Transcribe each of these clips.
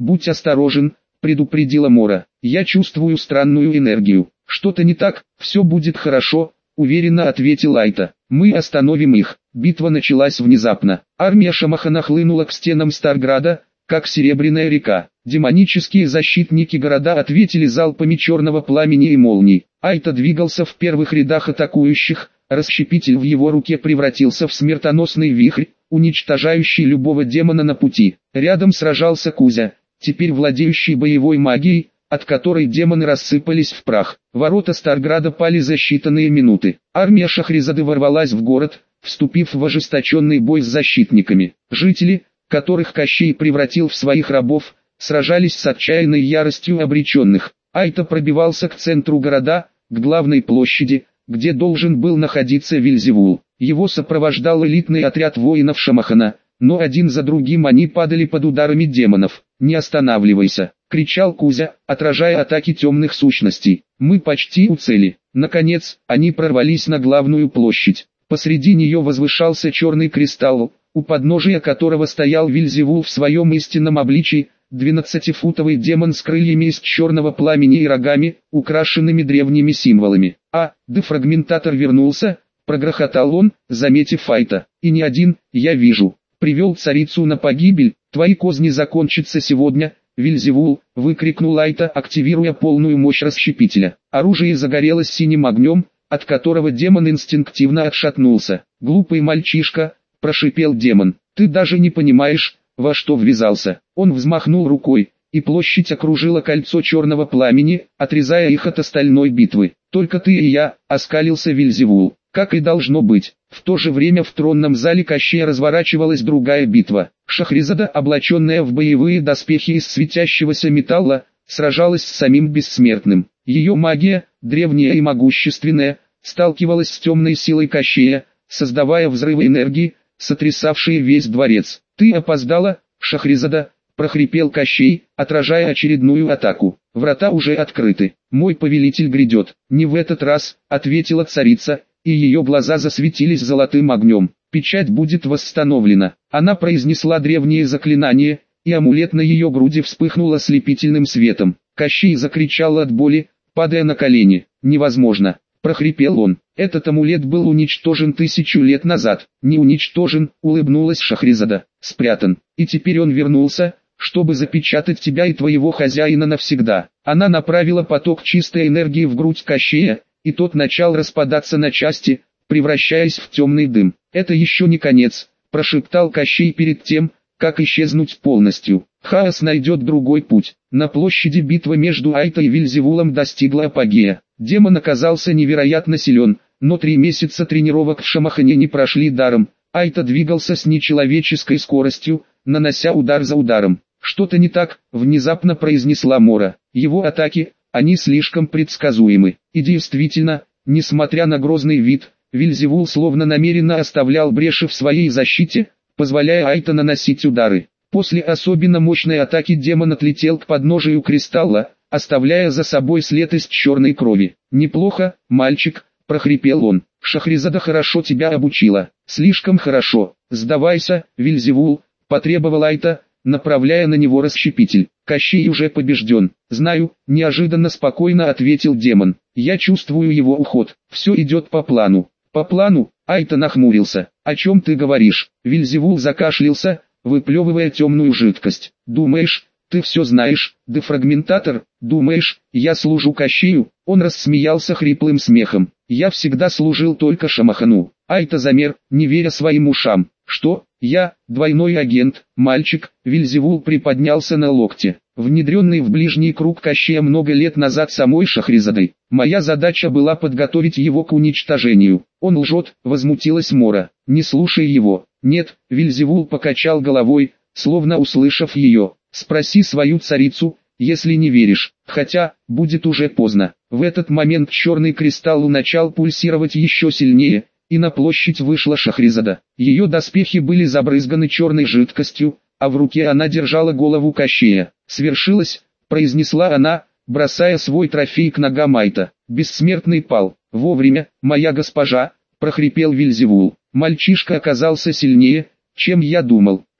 будь осторожен, предупредила Мора. Я чувствую странную энергию. Что-то не так, все будет хорошо, уверенно ответил Айта. Мы остановим их. Битва началась внезапно. Армия Шамахана хлынула к стенам Старграда, как серебряная река. Демонические защитники города ответили залпами черного пламени и молний. Айта двигался в первых рядах атакующих, расщепитель в его руке превратился в смертоносный вихрь, уничтожающий любого демона на пути. Рядом сражался Кузя, теперь владеющий боевой магией, от которой демоны рассыпались в прах. Ворота Старграда пали за считанные минуты. Армия Шахризады ворвалась в город, вступив в ожесточенный бой с защитниками. Жители, которых Кощей превратил в своих рабов, сражались с отчаянной яростью обреченных. Айта пробивался к центру города, к главной площади, где должен был находиться Вельзевул. Его сопровождал элитный отряд воинов Шамахана, но один за другим они падали под ударами демонов. «Не останавливайся!» — кричал Кузя, отражая атаки темных сущностей. «Мы почти у цели». Наконец, они прорвались на главную площадь. Посреди нее возвышался черный кристалл, у подножия которого стоял Вельзевул в своем истинном обличии, 12-футовый демон с крыльями из черного пламени и рогами, украшенными древними символами. Дефрагментатор вернулся, прогрохотал он, заметив Айта. «И не один, я вижу. Привел царицу на погибель, твои козни закончатся сегодня». «Вельзевул!» — выкрикнул Айта, активируя полную мощь расщепителя. Оружие загорелось синим огнем, от которого демон инстинктивно отшатнулся. «Глупый мальчишка!» — прошипел демон. «Ты даже не понимаешь, во что ввязался». Он взмахнул рукой, и площадь окружила кольцо черного пламени, отрезая их от остальной битвы. «Только ты и я», — оскалился Вельзевул. Как и должно быть. В то же время в тронном зале Кощея разворачивалась другая битва. Шахризада, облаченная в боевые доспехи из светящегося металла, сражалась с самим бессмертным. Ее магия, древняя и могущественная, сталкивалась с темной силой Кощея, создавая взрывы энергии, сотрясавшие весь дворец. «Ты опоздала, Шахризада», — прохрипел Кощей, отражая очередную атаку. «Врата уже открыты. Мой повелитель грядет». «Не в этот раз», — ответила царица, и ее глаза засветились золотым огнем. «Печать будет восстановлена». Она произнесла древнее заклинание, и амулет на ее груди вспыхнул ослепительным светом. Кощей закричал от боли, падая на колени. «Невозможно!» — прохрипел он. «Этот амулет был уничтожен 1000 лет назад». «Не уничтожен», — улыбнулась Шахризада. «Спрятан. И теперь он вернулся, чтобы запечатать тебя и твоего хозяина навсегда». Она направила поток чистой энергии в грудь Кощея, и тот начал распадаться на части, превращаясь в темный дым. «Это еще не конец», — прошептал Кощей перед тем, как исчезнуть полностью. «Хаос найдет другой путь». На площади битва между Айта и Вельзевулом достигла апогея. Демон оказался невероятно силен, но 3 месяца тренировок в Шамахане не прошли даром. Айта двигался с нечеловеческой скоростью, нанося удар за ударом. «Что-то не так», — внезапно произнесла Мора. «Его атаки, они слишком предсказуемы». И действительно, несмотря на грозный вид, Вельзевул словно намеренно оставлял бреши в своей защите, позволяя Айта наносить удары. После особенно мощной атаки демон отлетел к подножию кристалла, оставляя за собой след из черной крови. «Неплохо, мальчик», — прохрипел он. «Шахризада хорошо тебя обучила». «Слишком хорошо. Сдавайся, Вельзевул», — потребовал Айта, направляя на него расщепитель. «Кощей уже побежден». «Знаю», — неожиданно спокойно ответил демон. «Я чувствую его уход. Все идет по плану». «По плану?» — Айта нахмурился. «О чем ты говоришь?» Вельзевул закашлялся, выплевывая темную жидкость. «Думаешь, ты все знаешь, дефрагментатор? Думаешь, я служу Кощею?» Он рассмеялся хриплым смехом. «Я всегда служил только Шамахану». Айта замер, не веря своим ушам. «Что? Я, двойной агент, мальчик?» Вельзевул приподнялся на локте. «Внедренный в ближний круг Кощея много лет назад самой Шахризадой. Моя задача была подготовить его к уничтожению». «Он лжет», — возмутилась Мора. «Не слушай его». «Нет», — Вельзевул покачал головой, словно услышав ее. «Спроси свою царицу, если не веришь. Хотя, будет уже поздно». В этот момент черный кристалл начал пульсировать еще сильнее, и на площадь вышла Шахризада. Ее доспехи были забрызганы черной жидкостью, а в руке она держала голову Кощея. «Свершилось», — произнесла она, бросая свой трофей к ногам Айта. «Бессмертный пал. Вовремя, моя госпожа», — прохрипел Вельзевул. «Мальчишка оказался сильнее, чем я думал».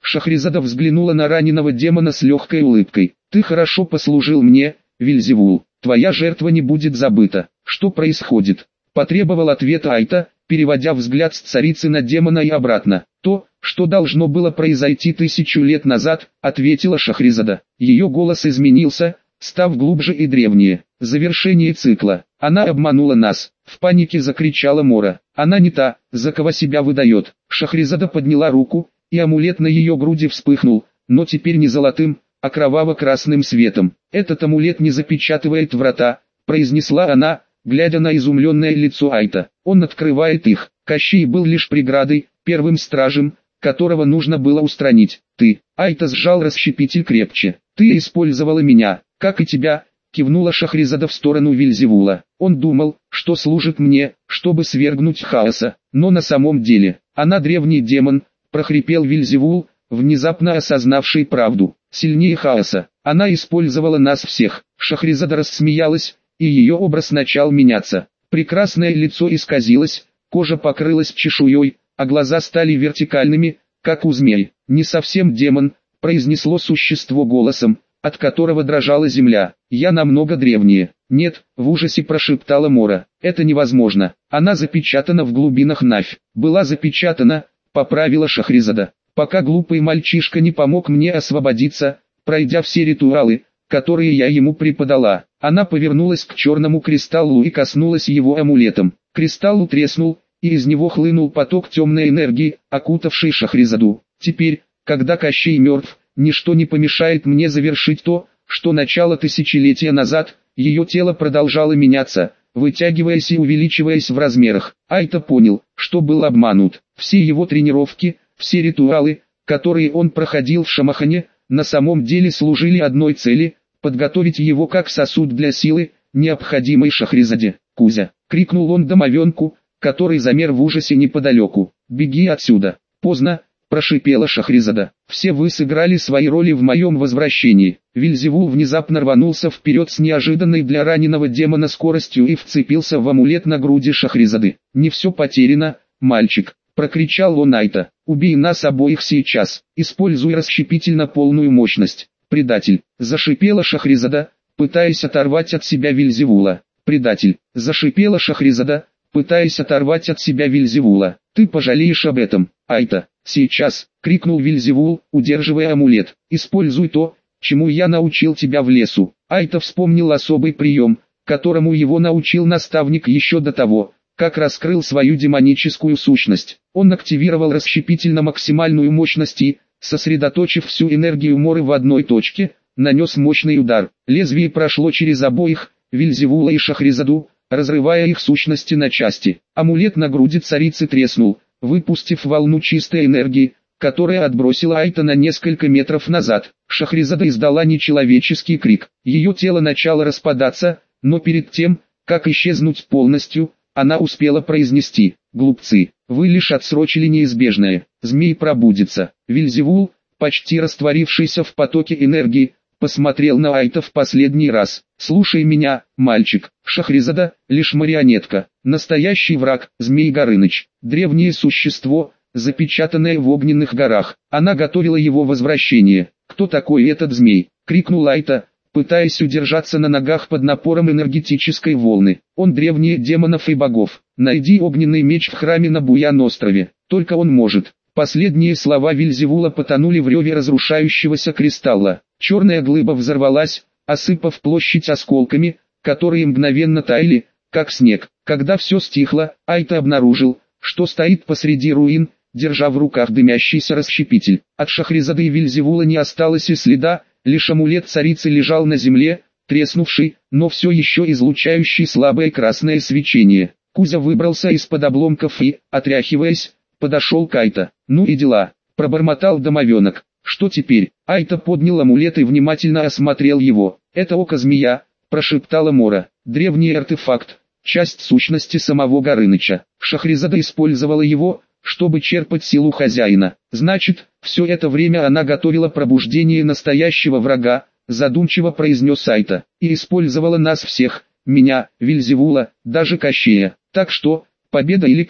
Шахрезада взглянула на раненого демона с легкой улыбкой. «Ты хорошо послужил мне, Вельзевул. Твоя жертва не будет забыта». «Что происходит?» — потребовал ответа Айта, переводя взгляд с царицы на демона и обратно. «То, что должно было произойти 1000 лет назад», — ответила Шахрезада. Ее голос изменился, став глубже и древнее. «Завершение цикла. Она обманула нас», — в панике закричала Мора. «Она не та, за кого себя выдает». Шахрезада подняла руку, и амулет на ее груди вспыхнул, но теперь не золотым, а кроваво-красным светом. «Этот амулет не запечатывает врата», — произнесла она, глядя на изумленное лицо Айта. «Он открывает их». Кощей был лишь преградой, первым стражем, которого нужно было устранить. «Ты», — Айта сжал расщепитель крепче, — «ты использовала меня, как и тебя», — кивнула Шахрезада в сторону Вельзевула. «Он думал, что служит мне, чтобы свергнуть хаоса, но на самом деле, она древний демон», — прохрипел Вельзевул, внезапно осознавший правду. «Сильнее хаоса. Она использовала нас всех». Шахрезада рассмеялась, и ее образ начал меняться. Прекрасное лицо исказилось, кожа покрылась чешуей, а глаза стали вертикальными, как у змей. «Не совсем демон», — произнесло существо голосом, от которого дрожала земля. «Я намного древнее». «Нет», — в ужасе прошептала Мора. «Это невозможно. Она запечатана в глубинах Навь». «Была запечатана», — поправила Шахрезада. «Пока глупый мальчишка не помог мне освободиться, пройдя все ритуалы, которые я ему преподала». Она повернулась к черному кристаллу и коснулась его амулетом. Кристалл треснул, и из него хлынул поток темной энергии, окутавший Шахрезаду. «Теперь, когда Кощей мертв, ничто не помешает мне завершить то, что начало тысячелетия назад». Ее тело продолжало меняться, вытягиваясь и увеличиваясь в размерах. Айта понял, что был обманут. Все его тренировки, все ритуалы, которые он проходил в Шамахане, на самом деле служили одной цели – подготовить его как сосуд для силы, необходимой Шахрезаде. «Кузя!» – крикнул он домовенку, который замер в ужасе неподалеку. «Беги отсюда!» «Поздно!» – прошипела Шахрезада. «Все вы сыграли свои роли в моем возвращении». Вельзевул внезапно рванулся вперед с неожиданной для раненого демона скоростью и вцепился в амулет на груди Шахрезады. «Не все потеряно, мальчик!» — прокричал он Айта. «Убей нас обоих сейчас, используй расщепитель на полную мощность». «Предатель!» — зашипела Шахрезада, пытаясь оторвать от себя Вельзевула. «Предатель!» — зашипела Шахрезада, пытаясь оторвать от себя Вельзевула. «Ты пожалеешь об этом, Айта!» «Сейчас!» — крикнул Вельзевул, удерживая амулет. «Используй то, чему я научил тебя в лесу». Айта вспомнил особый прием, которому его научил наставник еще до того, как раскрыл свою демоническую сущность. Он активировал расщепитель на максимальную мощность и, сосредоточив всю энергию Моры в одной точке, нанес мощный удар. Лезвие прошло через обоих, Вельзевула и Шахрезаду, разрывая их сущности на части. Амулет на груди царицы треснул, выпустив волну чистой энергии, которая отбросила Айта на несколько метров назад. Шахрезада издала нечеловеческий крик. Ее тело начало распадаться, но перед тем, как исчезнуть полностью, она успела произнести: «Глупцы, вы лишь отсрочили неизбежное, змей пробудится». Вельзевул, почти растворившийся в потоке энергии, посмотрел на Айта в последний раз. «Слушай меня, мальчик, Шахрезада — лишь марионетка, настоящий враг, Змей Горыныч, древнее существо, запечатанное в огненных горах. Она готовила его возвращение». «Кто такой этот змей?» — крикнул Айта, пытаясь удержаться на ногах под напором энергетической волны. «Он древнее демонов и богов. Найди огненный меч в храме на Буян-острове. Только он может». Последние слова Вельзевула потонули в реве разрушающегося кристалла. Черная глыба взорвалась, осыпав площадь осколками, которые мгновенно таяли, как снег. Когда все стихло, Айта обнаружил, что стоит посреди руин, держа в руках дымящийся расщепитель. От Шахрезады и Вельзевула не осталось и следа, лишь амулет царицы лежал на земле, треснувший, но все еще излучающий слабое красное свечение. Кузя выбрался из-под обломков и, отряхиваясь, подошел к Айта. «Ну и дела», — пробормотал домовенок. «Что теперь?» Айта поднял амулет и внимательно осмотрел его. «Это око-змея», — прошептала Мора. «Древний артефакт, часть сущности самого Горыныча. Шахрезада использовала его, чтобы черпать силу хозяина. Значит, все это время она готовила пробуждение настоящего врага», — задумчиво произнес Айта. «И использовала нас всех, меня, Вельзевула, даже Кощея. Так что, победа или как?» —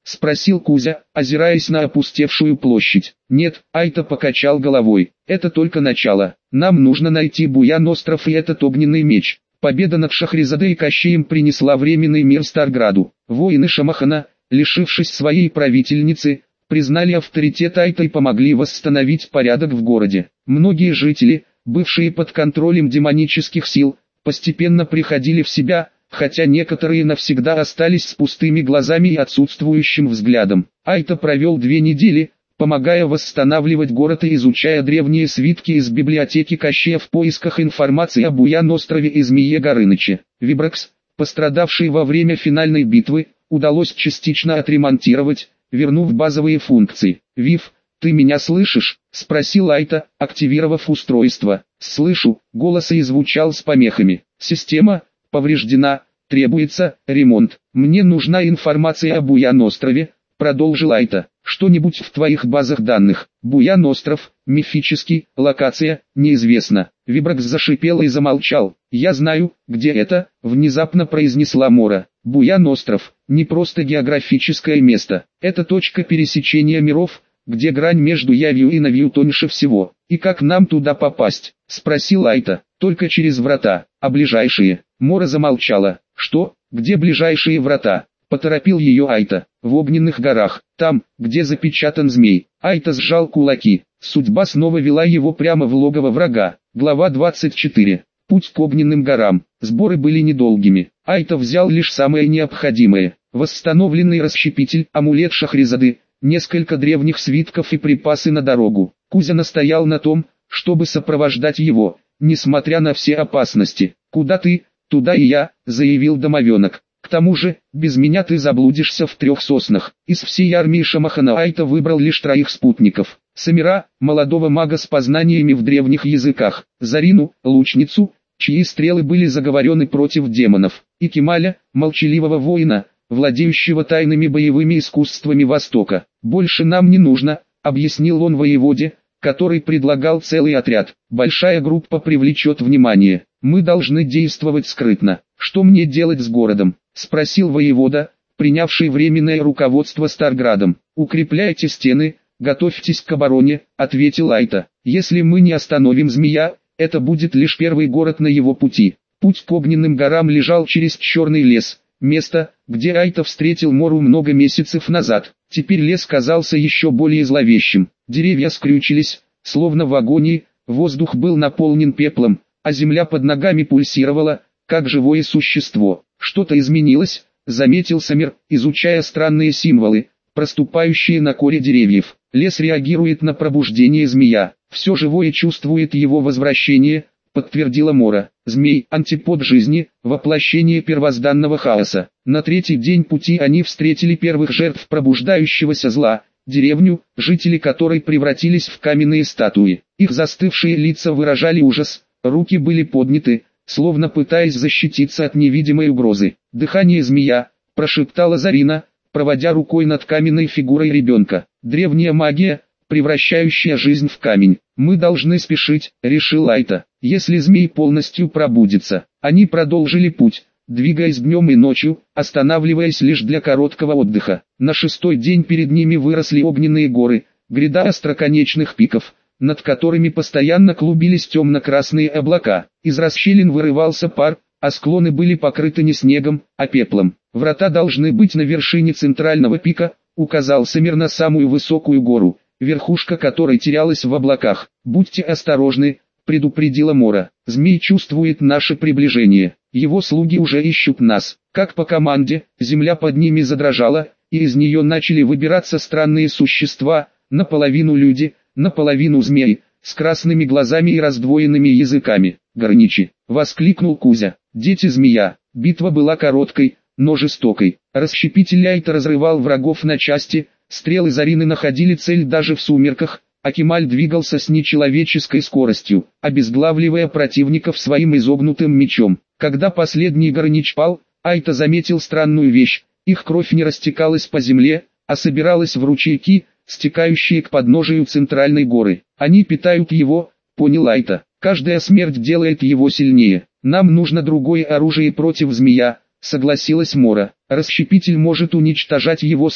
спросил Кузя, озираясь на опустевшую площадь. Нет, Айта покачал головой. Это только начало. Нам нужно найти Буян-остров и этот огненный меч. Победа над Шахрезадой и Кощеем принесла временный мир Старграду. Воины Шамахана, лишившись своей правительницы, признали авторитет Айта и помогли восстановить порядок в городе. Многие жители, бывшие под контролем демонических сил, постепенно приходили в себя, хотя некоторые навсегда остались с пустыми глазами и отсутствующим взглядом. Айта провел 2 недели, помогая восстанавливать город и изучая древние свитки из библиотеки Кощея в поисках информации о Буян-острове и Змее Горыныче. Вибракс, пострадавший во время финальной битвы, удалось частично отремонтировать, вернув базовые функции. «Вив, ты меня слышишь?» — спросил Айта, активировав устройство. «Слышу», — голос и звучал с помехами. «Система повреждена, требуется ремонт. Мне нужна информация о Буян-острове», — продолжил Айта. «Что-нибудь в твоих базах данных? Буян-остров, мифический, локация, неизвестна». Вибракс зашипел и замолчал. «Я знаю, где это», — внезапно произнесла Мора. «Буян-остров — не просто географическое место. Это точка пересечения миров, где грань между явью и навью тоньше всего. И как нам туда попасть?» — спросил Айта. «Только через врата, а ближайшие?» Мора замолчала. «Что? Где ближайшие врата?» — поторопил ее Айта. «В огненных горах, там, где запечатан змей». Айта сжал кулаки. Судьба снова вела его прямо в логово врага. Глава 24. Путь к огненным горам. Сборы были недолгими. Айта взял лишь самое необходимое. Восстановленный расщепитель, амулет Шахрезады, несколько древних свитков и припасы на дорогу. Кузя настоял на том, чтобы сопровождать его, несмотря на все опасности. «Куда ты, туда и я», — заявил домовенок. «К тому же, без меня ты заблудишься в 3 соснах». Из всей армии Шамахана Айта выбрал лишь 3 спутников. Самира, молодого мага с познаниями в древних языках, Зарину, лучницу, чьи стрелы были заговорены против демонов, и Кемаля, молчаливого воина, владеющего тайными боевыми искусствами Востока. «Больше нам не нужно», — объяснил он воеводе, который предлагал целый отряд. «Большая группа привлечет внимание. Мы должны действовать скрытно». «Что мне делать с городом?» — спросил воевода, принявший временное руководство Старградом. «Укрепляйте стены, готовьтесь к обороне», — ответил Айта. «Если мы не остановим змея, это будет лишь первый город на его пути». Путь к огненным горам лежал через черный лес, место, где Айта встретил Мору много месяцев назад. Теперь лес казался еще более зловещим. Деревья скрючились, словно в агонии, воздух был наполнен пеплом, а земля под ногами пульсировала, как живое существо. «Что-то изменилось», — заметил Самир, изучая странные символы, проступающие на коре деревьев. «Лес реагирует на пробуждение змея. Все живое чувствует его возвращение», — подтвердила Мора. «Змей — антипод жизни, воплощение первозданного хаоса». На 3-й день пути они встретили первых жертв пробуждающегося зла, деревню, жители которой превратились в каменные статуи. Их застывшие лица выражали ужас, руки были подняты, словно пытаясь защититься от невидимой угрозы. «Дыхание змея», — прошептала Зарина, проводя рукой над каменной фигурой ребенка. «Древняя магия, превращающая жизнь в камень. Мы должны спешить», — решил Айта. «Если змей полностью пробудится». Они продолжили путь, двигаясь днем и ночью, останавливаясь лишь для короткого отдыха. На 6-й день перед ними выросли огненные горы, гряда остроконечных пиков, над которыми постоянно клубились темно-красные облака. Из расщелин вырывался пар, а склоны были покрыты не снегом, а пеплом. «Врата должны быть на вершине центрального пика», — указал Самир на самую высокую гору, верхушка которой терялась в облаках. «Будьте осторожны», — предупредила Мора. «Змей чувствует наше приближение. Его слуги уже ищут нас». Как по команде, земля под ними задрожала, и из нее начали выбираться странные существа, наполовину люди, наполовину змеи, с красными глазами и раздвоенными языками. «Горничи!» — воскликнул Кузя. «Дети змея!» Битва была короткой, но жестокой. Расщепитель Айта разрывал врагов на части, стрелы Зарины находили цель даже в сумерках, а Кемаль двигался с нечеловеческой скоростью, обезглавливая противников своим изогнутым мечом. Когда последний горнич пал, Айта заметил странную вещь: их кровь не растекалась по земле, а собиралась в ручейки, стекающие к подножию центральной горы. «Они питают его», — понял Айта. «Каждая смерть делает его сильнее. Нам нужно другое оружие против змея», — согласилась Мора. «Расщепитель может уничтожать его слуг,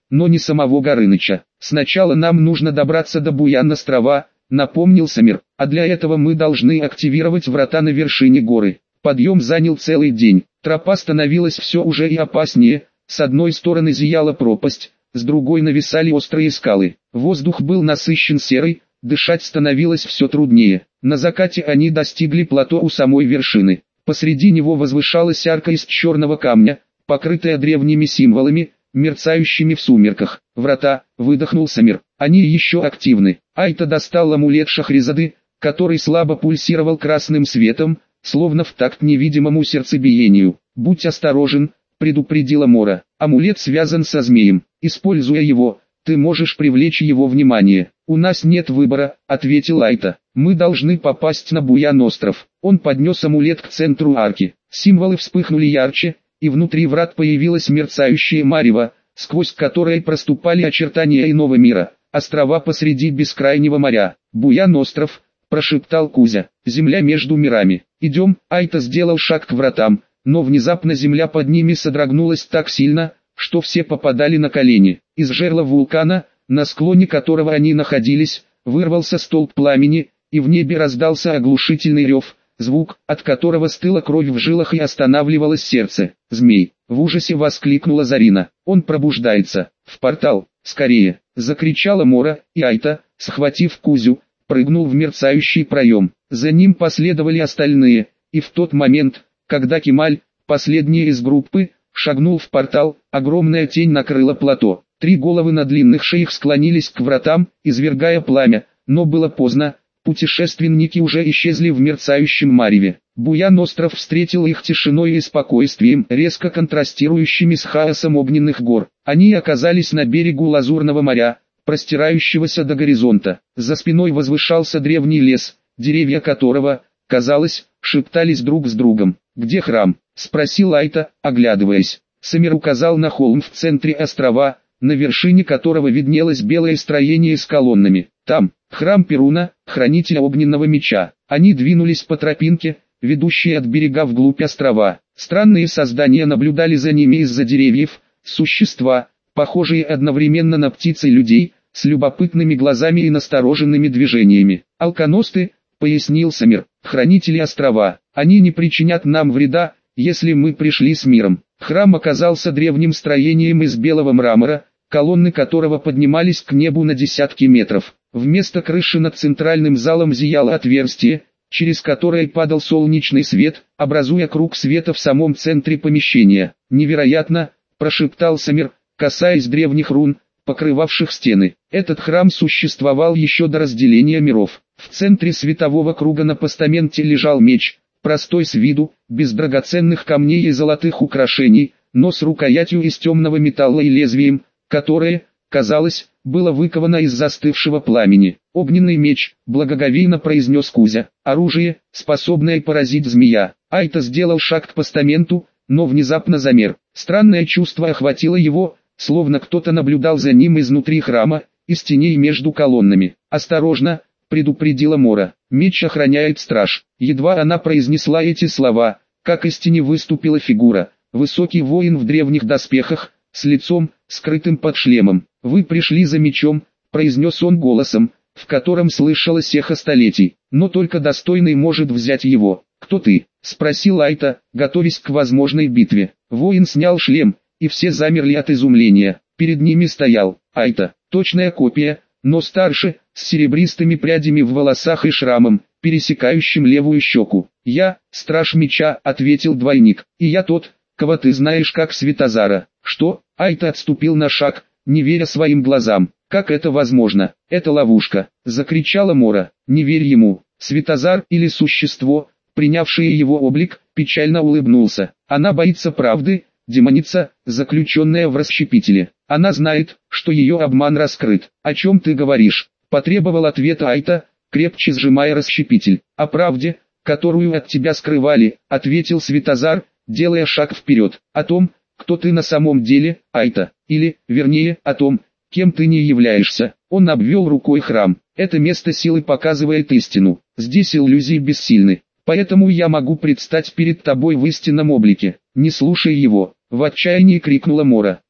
но не самого Горыныча. Сначала нам нужно добраться до Буян-острова, напомнил Самир, а для этого мы должны активировать врата на вершине горы. Подъем занял целый день, тропа становилась все уже и опаснее, с одной стороны зияла пропасть, с другой нависали острые скалы. Воздух был насыщен серой, дышать становилось все труднее. На закате они достигли плато у самой вершины. Посреди него возвышалась арка из черного камня, покрытая древними символами, мерцающими в сумерках. Врата, выдохнул Самир, они еще активны. Айта достал амулет Шахризады, который слабо пульсировал красным светом, словно в такт невидимому сердцебиению. «Будь осторожен», — предупредила Мора. «Амулет связан со змеем. Используя его, ты можешь привлечь его внимание». «У нас нет выбора», — ответил Айта. «Мы должны попасть на Буян-остров». Он поднес амулет к центру арки. Символы вспыхнули ярче, и внутри врат появилось мерцающее марево, сквозь которое проступали очертания иного мира, острова посреди бескрайнего моря. «Буян-остров», — прошептал Кузя, — «земля между мирами». «Идем», — Айта сделал шаг к вратам, но внезапно земля под ними содрогнулась так сильно, что все попадали на колени. Из жерла вулкана, на склоне которого они находились, вырвался столб пламени, и в небе раздался оглушительный рев, звук, от которого стыла кровь в жилах и останавливалось сердце. «Змей!» — в ужасе воскликнула Зарина. «Он пробуждается! В портал! Скорее!» — закричала Мора, и Айта, схватив Кузю, прыгнул в мерцающий проем. За ним последовали остальные, и в тот момент, когда Кемаль, последний из группы, шагнул в портал, огромная тень накрыла плато. 3 головы на длинных шеях склонились к вратам, извергая пламя, но было поздно, путешественники уже исчезли в мерцающем мареве. Буян-остров встретил их тишиной и спокойствием, резко контрастирующими с хаосом огненных гор. Они оказались на берегу Лазурного моря, простирающегося до горизонта. За спиной возвышался древний лес, деревья которого, казалось, шептались друг с другом. «Где храм?» — спросил Айта, оглядываясь. Самир указал на холм в центре острова, на вершине которого виднелось белое строение с колоннами. «Там, храм Перуна, хранителя огненного меча». Они двинулись по тропинке, ведущей от берега вглубь острова. Странные создания наблюдали за ними из-за деревьев, существа, похожие одновременно на птиц и людей, с любопытными глазами и настороженными движениями. «Алконосты», — пояснил Самир, — «хранители острова. Они не причинят нам вреда, если мы пришли с миром». Храм оказался древним строением из белого мрамора, колонны которого поднимались к небу на десятки метров. Вместо крыши над центральным залом зияло отверстие, через которое падал солнечный свет, образуя круг света в самом центре помещения. «Невероятно», — прошептал Самир, касаясь древних рун, покрывавших стены. Этот храм существовал еще до разделения миров. В центре светового круга на постаменте лежал меч, простой с виду, без драгоценных камней и золотых украшений, но с рукоятью из темного металла и лезвием, которое, казалось, было выковано из застывшего пламени. «Огненный меч», — благоговейно произнес Кузя, — «оружие, способное поразить змея». Айта сделал шаг к постаменту, но внезапно замер. Странное чувство охватило его, словно кто-то наблюдал за ним изнутри храма, из теней между колоннами. «Осторожно», — предупредила Мора, — «меч охраняет страж». Едва она произнесла эти слова, как из тени выступила фигура, высокий воин в древних доспехах, с лицом, скрытым под шлемом. «Вы пришли за мечом», — произнес он голосом, в котором слышалось эхо столетий, «но только достойный может взять его». «Кто ты?» — спросил Айта, готовясь к возможной битве. Воин снял шлем, и все замерли от изумления. Перед ними стоял Айта, точная копия, но старше, с серебристыми прядями в волосах и шрамом, пересекающим левую щеку. «Я, страж меча», — ответил двойник, — «и я тот, кого ты знаешь как Светозара». «Что?» — Айта отступил на шаг, не веря своим глазам. «Как это возможно? Это ловушка!» — закричала Мора. «Не верь ему!» Светозар или существо, принявшее его облик, печально улыбнулся. «Она боится правды, демоница, заключенная в расщепителе. Она знает, что ее обман раскрыт». «О чем ты говоришь?» — потребовал ответа Айта, крепче сжимая расщепитель. «О правде, которую от тебя скрывали», — ответил Светозар, делая шаг вперед. «О том, кто ты на самом деле, Айта, или, вернее, о том, кем ты не являешься». Он обвел рукой храм. «Это место силы показывает истину. Здесь иллюзии бессильны. Поэтому я могу предстать перед тобой в истинном облике. Не слушай его!» — в отчаянии крикнула Мора.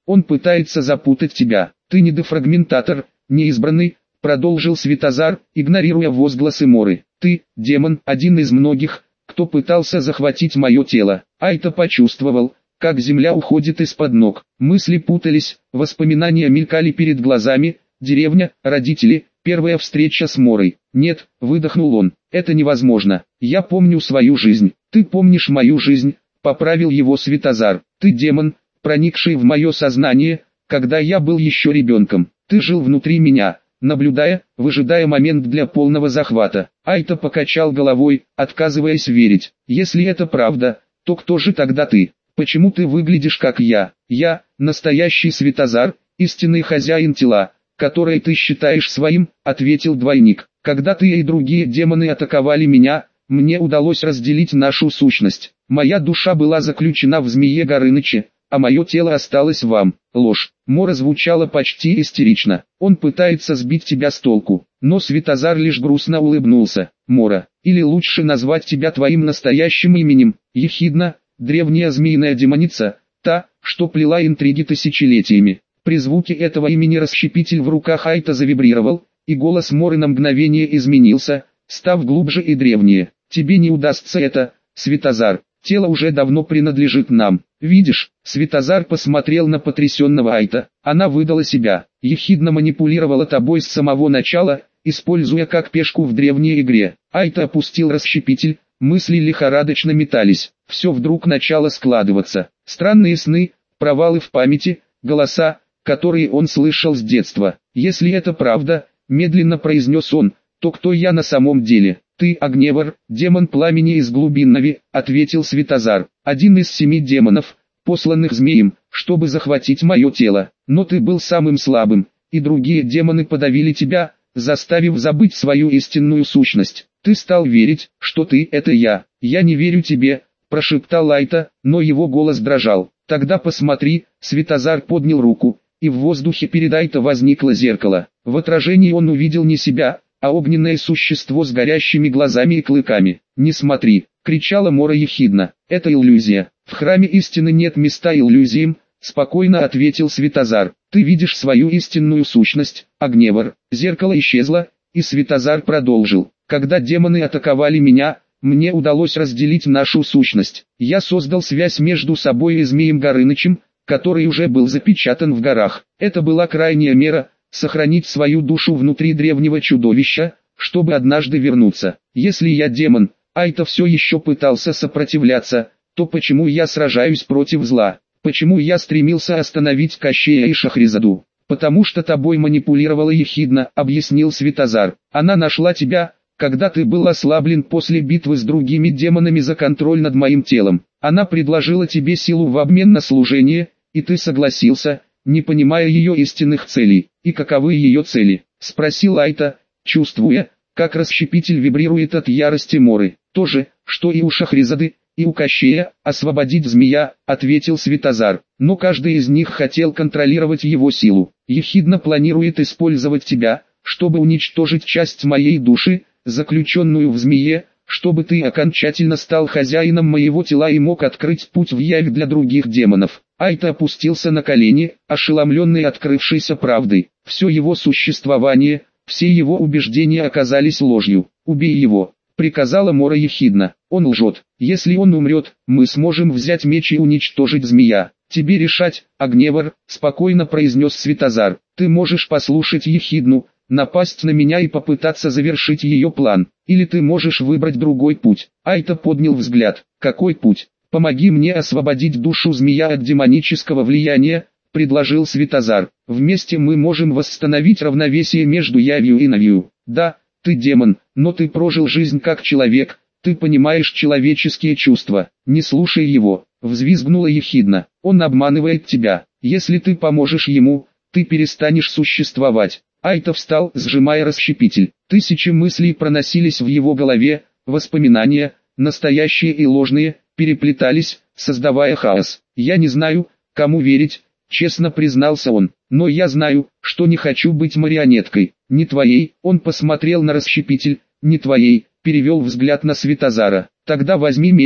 Он пытается запутать тебя. Ты не дефрагментатор, не избранный, продолжил Светозар, игнорируя возгласы Моры. Ты, демон, один из многих, кто пытался захватить мое тело. Айта почувствовал, как земля уходит из-под ног. Мысли путались, воспоминания мелькали перед глазами, деревня, родители, первая встреча с Морой. Нет, выдохнул он, это невозможно. Я помню свою жизнь. Ты помнишь мою жизнь, поправил его Светозар. Ты демон, проникший в мое сознание, когда я был еще ребенком. Ты жил внутри меня, наблюдая, выжидая момент для полного захвата. Айта покачал головой, отказываясь верить. Если это правда, то кто же тогда ты? Почему ты выглядишь как я? Я, настоящий Светозар, истинный хозяин тела, которое ты считаешь своим, ответил двойник. Когда ты и другие демоны атаковали меня, мне удалось разделить нашу сущность. Моя душа была заключена в змее Горыныче, а мое тело осталось вам. Ложь. Мора звучала почти истерично. Он пытается сбить тебя с толку. Но Светозар лишь грустно улыбнулся. Мора, или лучше назвать тебя твоим настоящим именем, ехидна, древняя змеиная демоница, та, что плела интриги тысячелетиями. При звуке этого имени расщепитель в руках Айта завибрировал, и голос Моры на мгновение изменился, став глубже и древнее. Тебе не удастся это, Светозар. Тело уже давно принадлежит нам. Видишь, Светозар посмотрел на потрясенного Айта. Она выдала себя, ехидно манипулировала тобой с самого начала, используя как пешку в древней игре. Айта опустил расщепитель, мысли лихорадочно метались. Все вдруг начало складываться. Странные сны, провалы в памяти, голоса, которые он слышал с детства. Если это правда, медленно произнес он, то кто я на самом деле? Ты, Огневар, демон пламени из глубин Нави, ответил Светозар, один из 7 демонов, посланных змеем, чтобы захватить мое тело. Но ты был самым слабым, и другие демоны подавили тебя, заставив забыть свою истинную сущность. Ты стал верить, что ты — это я. Я не верю тебе, прошептал Айта, но его голос дрожал. Тогда посмотри, Светозар поднял руку, и в воздухе перед Айта возникло зеркало. В отражении он увидел не себя, а огненное существо с горящими глазами и клыками. «Не смотри!» — кричала Мора ехидно. «Это иллюзия. В храме истины нет места иллюзиям», — спокойно ответил Светозар. «Ты видишь свою истинную сущность, Огневар». Зеркало исчезло, и Светозар продолжил. «Когда демоны атаковали меня, мне удалось разделить нашу сущность. Я создал связь между собой и Змеем Горынычем, который уже был запечатан в горах. Это была крайняя мера — сохранить свою душу внутри древнего чудовища, чтобы однажды вернуться. Если я демон, Айта все еще пытался сопротивляться, то почему я сражаюсь против зла? Почему я стремился остановить Кощея и Шахрезаду? Потому что тобой манипулировала ехидна, объяснил Светозар. Она нашла тебя, когда ты был ослаблен после битвы с другими демонами за контроль над моим телом. Она предложила тебе силу в обмен на служение, и ты согласился, не понимая ее истинных целей. И каковы ее цели? Спросил Айта, чувствуя, как расщепитель вибрирует от ярости Моры. То же, что и у Шахрезады, и у Кощея, освободить змея, ответил Светозар. Но каждый из них хотел контролировать его силу. Ехидна планирует использовать тебя, чтобы уничтожить часть моей души, заключенную в змее, чтобы ты окончательно стал хозяином моего тела и мог открыть путь в явь для других демонов. Айта опустился на колени, ошеломленный открывшейся правдой. Все его существование, все его убеждения оказались ложью. «Убей его», — приказала Мора ехидно. «Он лжет. Если он умрет, мы сможем взять меч и уничтожить змея. Тебе решать, Огневар», — спокойно произнес Светозар. «Ты можешь послушать ехидну, напасть на меня и попытаться завершить ее план. Или ты можешь выбрать другой путь». Айта поднял взгляд. «Какой путь?» «Помоги мне освободить душу змея от демонического влияния», — предложил Светозар. «Вместе мы можем восстановить равновесие между явью и навью. Да, ты демон, но ты прожил жизнь как человек, ты понимаешь человеческие чувства. Не слушай его», — взвизгнула ехидна. «Он обманывает тебя. Если ты поможешь ему, ты перестанешь существовать». Айта встал, сжимая расщепитель. Тысячи мыслей проносились в его голове, воспоминания, настоящие и ложные, переплетались, создавая хаос. «Я не знаю, кому верить», — честно признался он, — «но я знаю, что не хочу быть марионеткой. Не твоей», — он посмотрел на расщепитель, — «не твоей», — перевел взгляд на Светозара. «Тогда возьми меч», —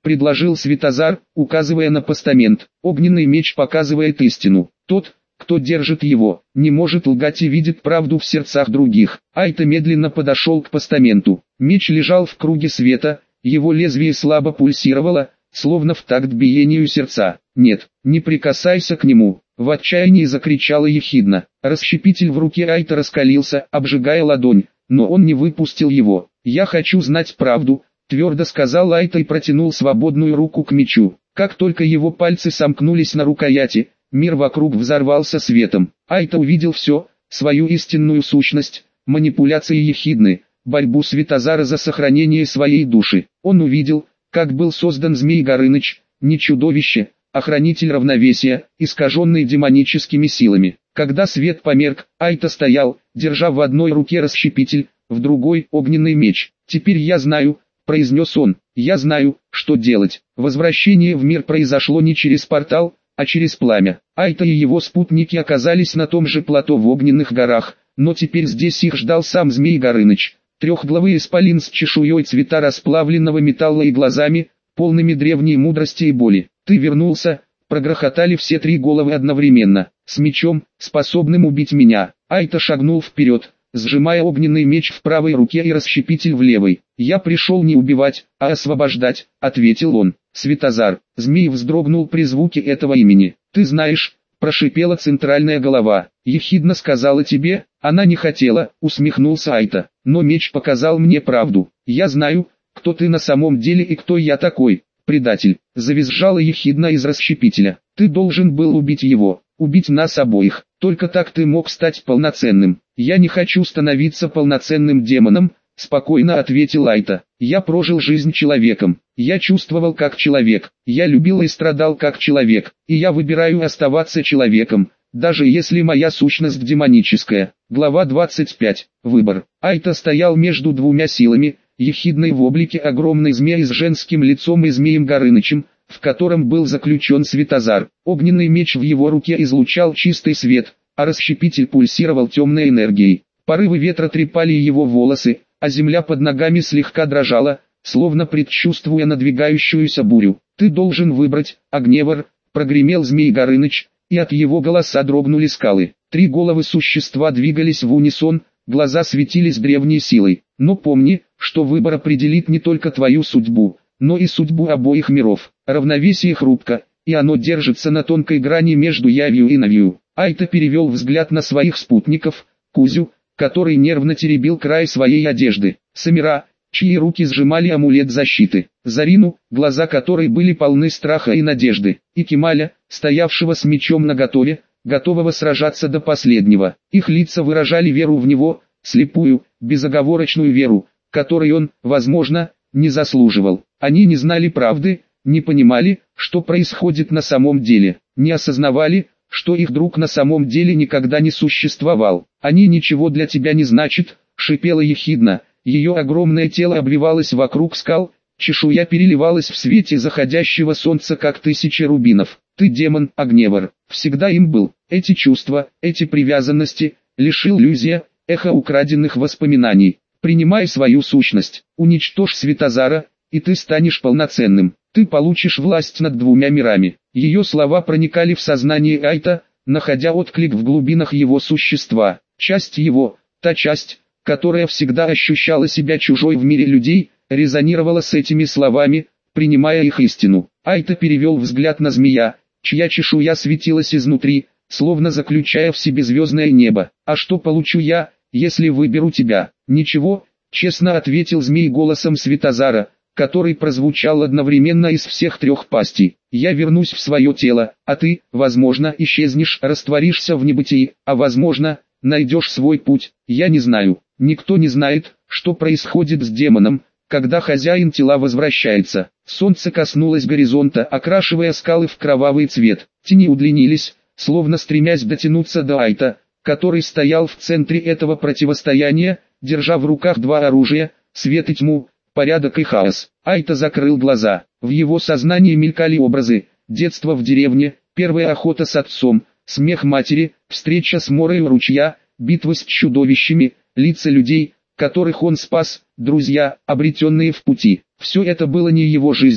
предложил Светозар, указывая на постамент. Огненный меч показывает истину. Тот, кто держит его, не может лгать и видит правду в сердцах других. Айта медленно подошел к постаменту. Меч лежал в круге света, его лезвие слабо пульсировало, словно в такт биению сердца. «Нет, не прикасайся к нему!» — в отчаянии закричала ехидна. Расщепитель в руке Айта раскалился, обжигая ладонь, но он не выпустил его. «Я хочу знать правду», — твердо сказал Айта и протянул свободную руку к мечу. Как только его пальцы сомкнулись на рукояти, мир вокруг взорвался светом. Айта увидел все, свою истинную сущность, манипуляции ехидны, борьбу Светозара за сохранение своей души. Он увидел, как был создан Змей Горыныч, не чудовище, а хранитель равновесия, искаженный демоническими силами. Когда свет померк, Айта стоял, держа в одной руке расщепитель, в другой огненный меч. «Теперь я знаю», — произнес он, — «я знаю, что делать». Возвращение в мир произошло не через портал, а через пламя. Айта и его спутники оказались на том же плато в огненных горах, но теперь здесь их ждал сам Змей Горыныч. Трехглавый исполин с чешуей цвета расплавленного металла и глазами, полными древней мудрости и боли. «Ты вернулся», — прогрохотали все три головы одновременно, «с мечом, способным убить меня». Айта шагнул вперед, сжимая огненный меч в правой руке и расщепитель в левой. «Я пришел не убивать, а освобождать», — ответил он. «Светозар». Змей вздрогнул при звуке этого имени. «Ты знаешь», — прошипела центральная голова. «Ехидна сказала тебе». «Она не хотела», — усмехнулся Айта. «Но меч показал мне правду. Я знаю, кто ты на самом деле и кто я такой». «Предатель», — завизжала ехидна из расщепителя. «Ты должен был убить его, убить нас обоих. Только так ты мог стать полноценным». «Я не хочу становиться полноценным демоном», — спокойно ответил Айта. «Я прожил жизнь человеком. Я чувствовал как человек. Я любил и страдал как человек. И я выбираю оставаться человеком, даже если моя сущность демоническая». Глава 25. Выбор. Айта стоял между двумя силами, ехидной в облике огромной змеи с женским лицом и Змеем Горынычем, в котором был заключен Светозар. Огненный меч в его руке излучал чистый свет, а расщепитель пульсировал темной энергией. Порывы ветра трепали его волосы, а земля под ногами слегка дрожала, словно предчувствуя надвигающуюся бурю. «Ты должен выбрать, Огневар», — прогремел Змей Горыныч, и от его голоса дрогнули скалы. Три головы существа двигались в унисон, глаза светились древней силой. «Но помни, что выбор определит не только твою судьбу, но и судьбу обоих миров. Равновесие хрупко, и оно держится на тонкой грани между явью и навью». Айта перевел взгляд на своих спутников, Кузю, который нервно теребил край своей одежды, Самира, чьи руки сжимали амулет защиты, Зарину, глаза которой были полны страха и надежды, и Кемаля, стоявшего с мечом наготове, готового сражаться до последнего. Их лица выражали веру в него, слепую, безоговорочную веру, которой он, возможно, не заслуживал. Они не знали правды, не понимали, что происходит на самом деле, не осознавали, что их друг на самом деле никогда не существовал. «Они ничего для тебя не значат», — шипела ехидна, ее огромное тело обвивалось вокруг скал, чешуя переливалась в свете заходящего солнца как тысячи рубинов. «Ты демон, Огневар, всегда им был. Эти чувства, эти привязанности, лишь иллюзия, эхо украденных воспоминаний. Принимай свою сущность, уничтожь Светозара, и ты станешь полноценным. Ты получишь власть над двумя мирами». Ее слова проникали в сознание Айта, находя отклик в глубинах его существа. Часть его, та часть, которая всегда ощущала себя чужой в мире людей, резонировала с этими словами, принимая их истину. Айта перевел взгляд на змея, чья чешуя светилась изнутри, словно заключая в себе звездное небо. «А что получу я, если выберу тебя?» «Ничего», — честно ответил змей голосом Светозара, который прозвучал одновременно из всех трех пастей. «Я вернусь в свое тело, а ты, возможно, исчезнешь, растворишься в небытии, а возможно, найдешь свой путь. Я не знаю, никто не знает, что происходит с демоном, когда хозяин тела возвращается». Солнце коснулось горизонта, окрашивая скалы в кровавый цвет. Тени удлинились, словно стремясь дотянуться до Айта, который стоял в центре этого противостояния, держа в руках два оружия, свет и тьму, порядок и хаос. Айта закрыл глаза. В его сознании мелькали образы: детство в деревне, первая охота с отцом, смех матери, встреча с Морой у ручья, битвы с чудовищами, лица людей, которых он спас, друзья, обретенные в пути. Все это было не его жизнью,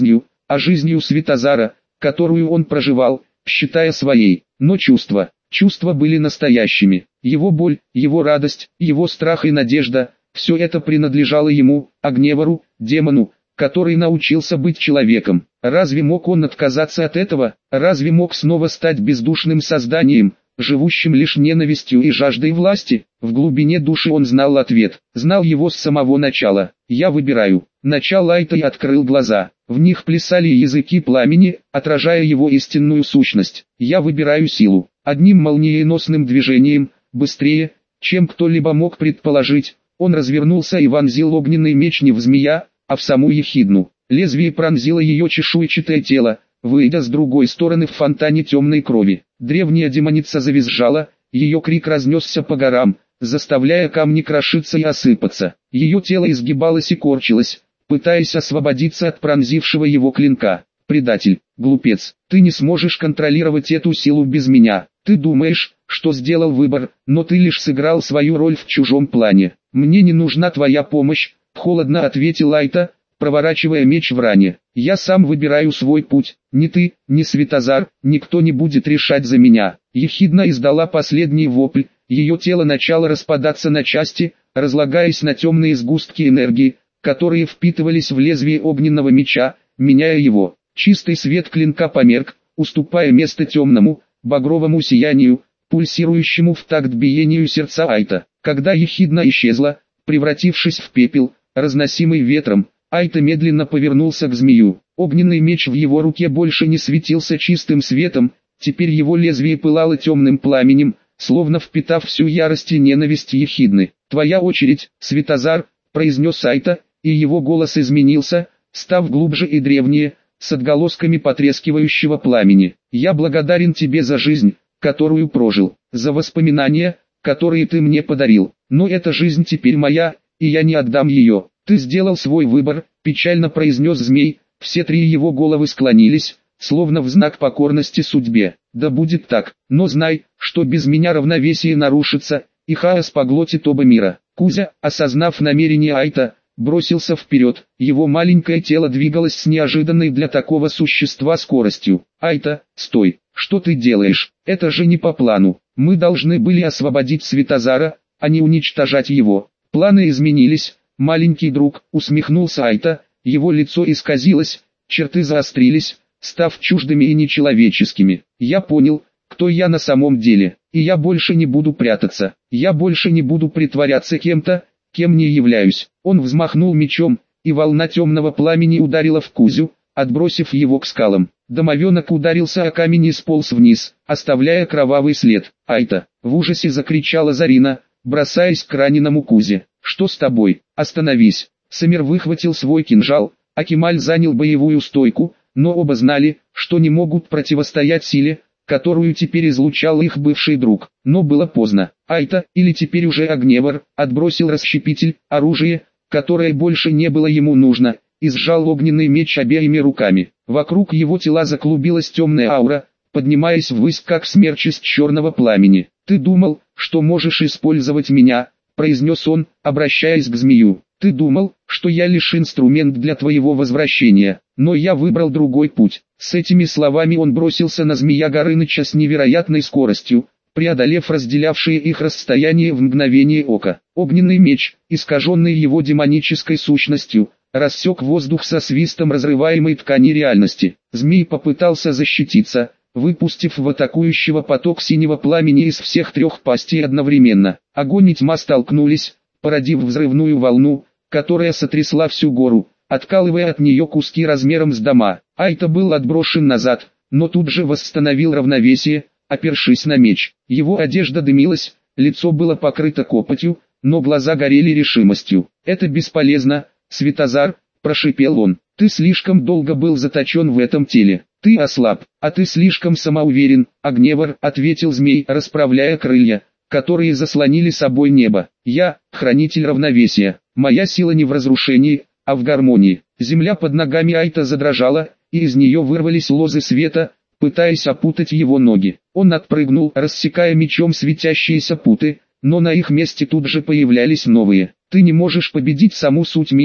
а жизнью Светозара, которую он проживал, считая своей. Но чувства были настоящими. Его боль, его радость, его страх и надежда – все это принадлежало ему, Агневару, демону, который научился быть человеком. Разве мог он отказаться от этого? Разве мог снова стать бездушным созданием, живущим лишь ненавистью и жаждой власти? В глубине души он знал ответ, знал его с самого начала. «Я выбираю». Начал Айта и открыл глаза. В них плясали языки пламени, отражая его истинную сущность. «Я выбираю силу». Одним молниеносным движением, быстрее, чем кто-либо мог предположить, он развернулся и вонзил огненный меч не в змея, а в саму ехидну. Лезвие пронзило ее чешуйчатое тело, выйдя с другой стороны в фонтане темной крови. Древняя демоница завизжала, ее крик разнесся по горам, заставляя камни крошиться и осыпаться. Ее тело изгибалось и корчилось, пытаясь освободиться от пронзившего его клинка. «Предатель, глупец, ты не сможешь контролировать эту силу без меня. Ты думаешь, что сделал выбор, но ты лишь сыграл свою роль в чужом плане. Мне не нужна твоя помощь», — холодно ответил Айта, проворачивая меч в ране. «Я сам выбираю свой путь. Ни ты, ни Светозар, никто не будет решать за меня». Ехидна издала последний вопль, ее тело начало распадаться на части, разлагаясь на темные сгустки энергии, которые впитывались в лезвие огненного меча, меняя его. Чистый свет клинка померк, уступая место темному, багровому сиянию, пульсирующему в такт биению сердца Айта. Когда ехидна исчезла, превратившись в пепел, разносимый ветром, Айта медленно повернулся к змею. Огненный меч в его руке больше не светился чистым светом, теперь его лезвие пылало темным пламенем, словно впитав всю ярость и ненависть ехидны. «Твоя очередь, Светозар», — произнес Айта, и его голос изменился, став глубже и древнее, с отголосками потрескивающего пламени. «Я благодарен тебе за жизнь, которую прожил, за воспоминания, которые ты мне подарил, но эта жизнь теперь моя, и я не отдам ее. Ты сделал свой выбор», — печально произнес змей, все три его головы склонились, словно в знак покорности судьбе. «Да будет так, но знай, что без меня равновесие нарушится, и хаос поглотит оба мира». Кузя, осознав намерение Айта, бросился вперед, его маленькое тело двигалось с неожиданной для такого существа скоростью. «Айта, стой, что ты делаешь? Это же не по плану. Мы должны были освободить Светозара, а не уничтожать его». «Планы изменились, маленький друг», — усмехнулся Айта, его лицо исказилось, черты заострились, став чуждыми и нечеловеческими. «Я понял, кто я на самом деле, и я больше не буду прятаться, я больше не буду притворяться кем-то, кем не являюсь». Он взмахнул мечом, и волна темного пламени ударила в Кузю, отбросив его к скалам. Домовенок ударился о камень и сполз вниз, оставляя кровавый след. «Айта!» — в ужасе закричала Зарина, бросаясь к раненому Кузе. «Что с тобой? Остановись!» Самир выхватил свой кинжал, а Кемаль занял боевую стойку, но оба знали, что не могут противостоять силе, которую теперь излучал их бывший друг. Но было поздно. Айта, или теперь уже Агневар, отбросил расщепитель, оружие, которое больше не было ему нужно, и сжал огненный меч обеими руками. Вокруг его тела заклубилась темная аура, поднимаясь ввысь как смерч из черного пламени. «Ты думал, что можешь использовать меня?» — произнес он, обращаясь к змею. «Ты думал, что я лишь инструмент для твоего возвращения, но я выбрал другой путь». С этими словами он бросился на змея Горыныча с невероятной скоростью, преодолев разделявшие их расстояние в мгновение ока. Огненный меч, искаженный его демонической сущностью, рассек воздух со свистом разрываемой ткани реальности. Змей попытался защититься, выпустив в атакующего поток синего пламени из всех трех пастей одновременно. Огонь и тьма столкнулись, породив взрывную волну, которая сотрясла всю гору, откалывая от нее куски размером с дома. Айта был отброшен назад, но тут же восстановил равновесие, опершись на меч. Его одежда дымилась, лицо было покрыто копотью, но глаза горели решимостью. «Это бесполезно, Светозар», — прошипел он. «Ты слишком долго был заточен в этом теле. Ты ослаб, а ты слишком самоуверен», — Агневар, — ответил змей, расправляя крылья, которые заслонили собой небо. «Я — хранитель равновесия. Моя сила не в разрушении, а в гармонии». Земля под ногами Айта задрожала, и из нее вырвались лозы света, пытаясь опутать его ноги. Он отпрыгнул, рассекая мечом светящиеся путы, но на их месте тут же появлялись новые. «Ты не можешь победить саму суть мира»,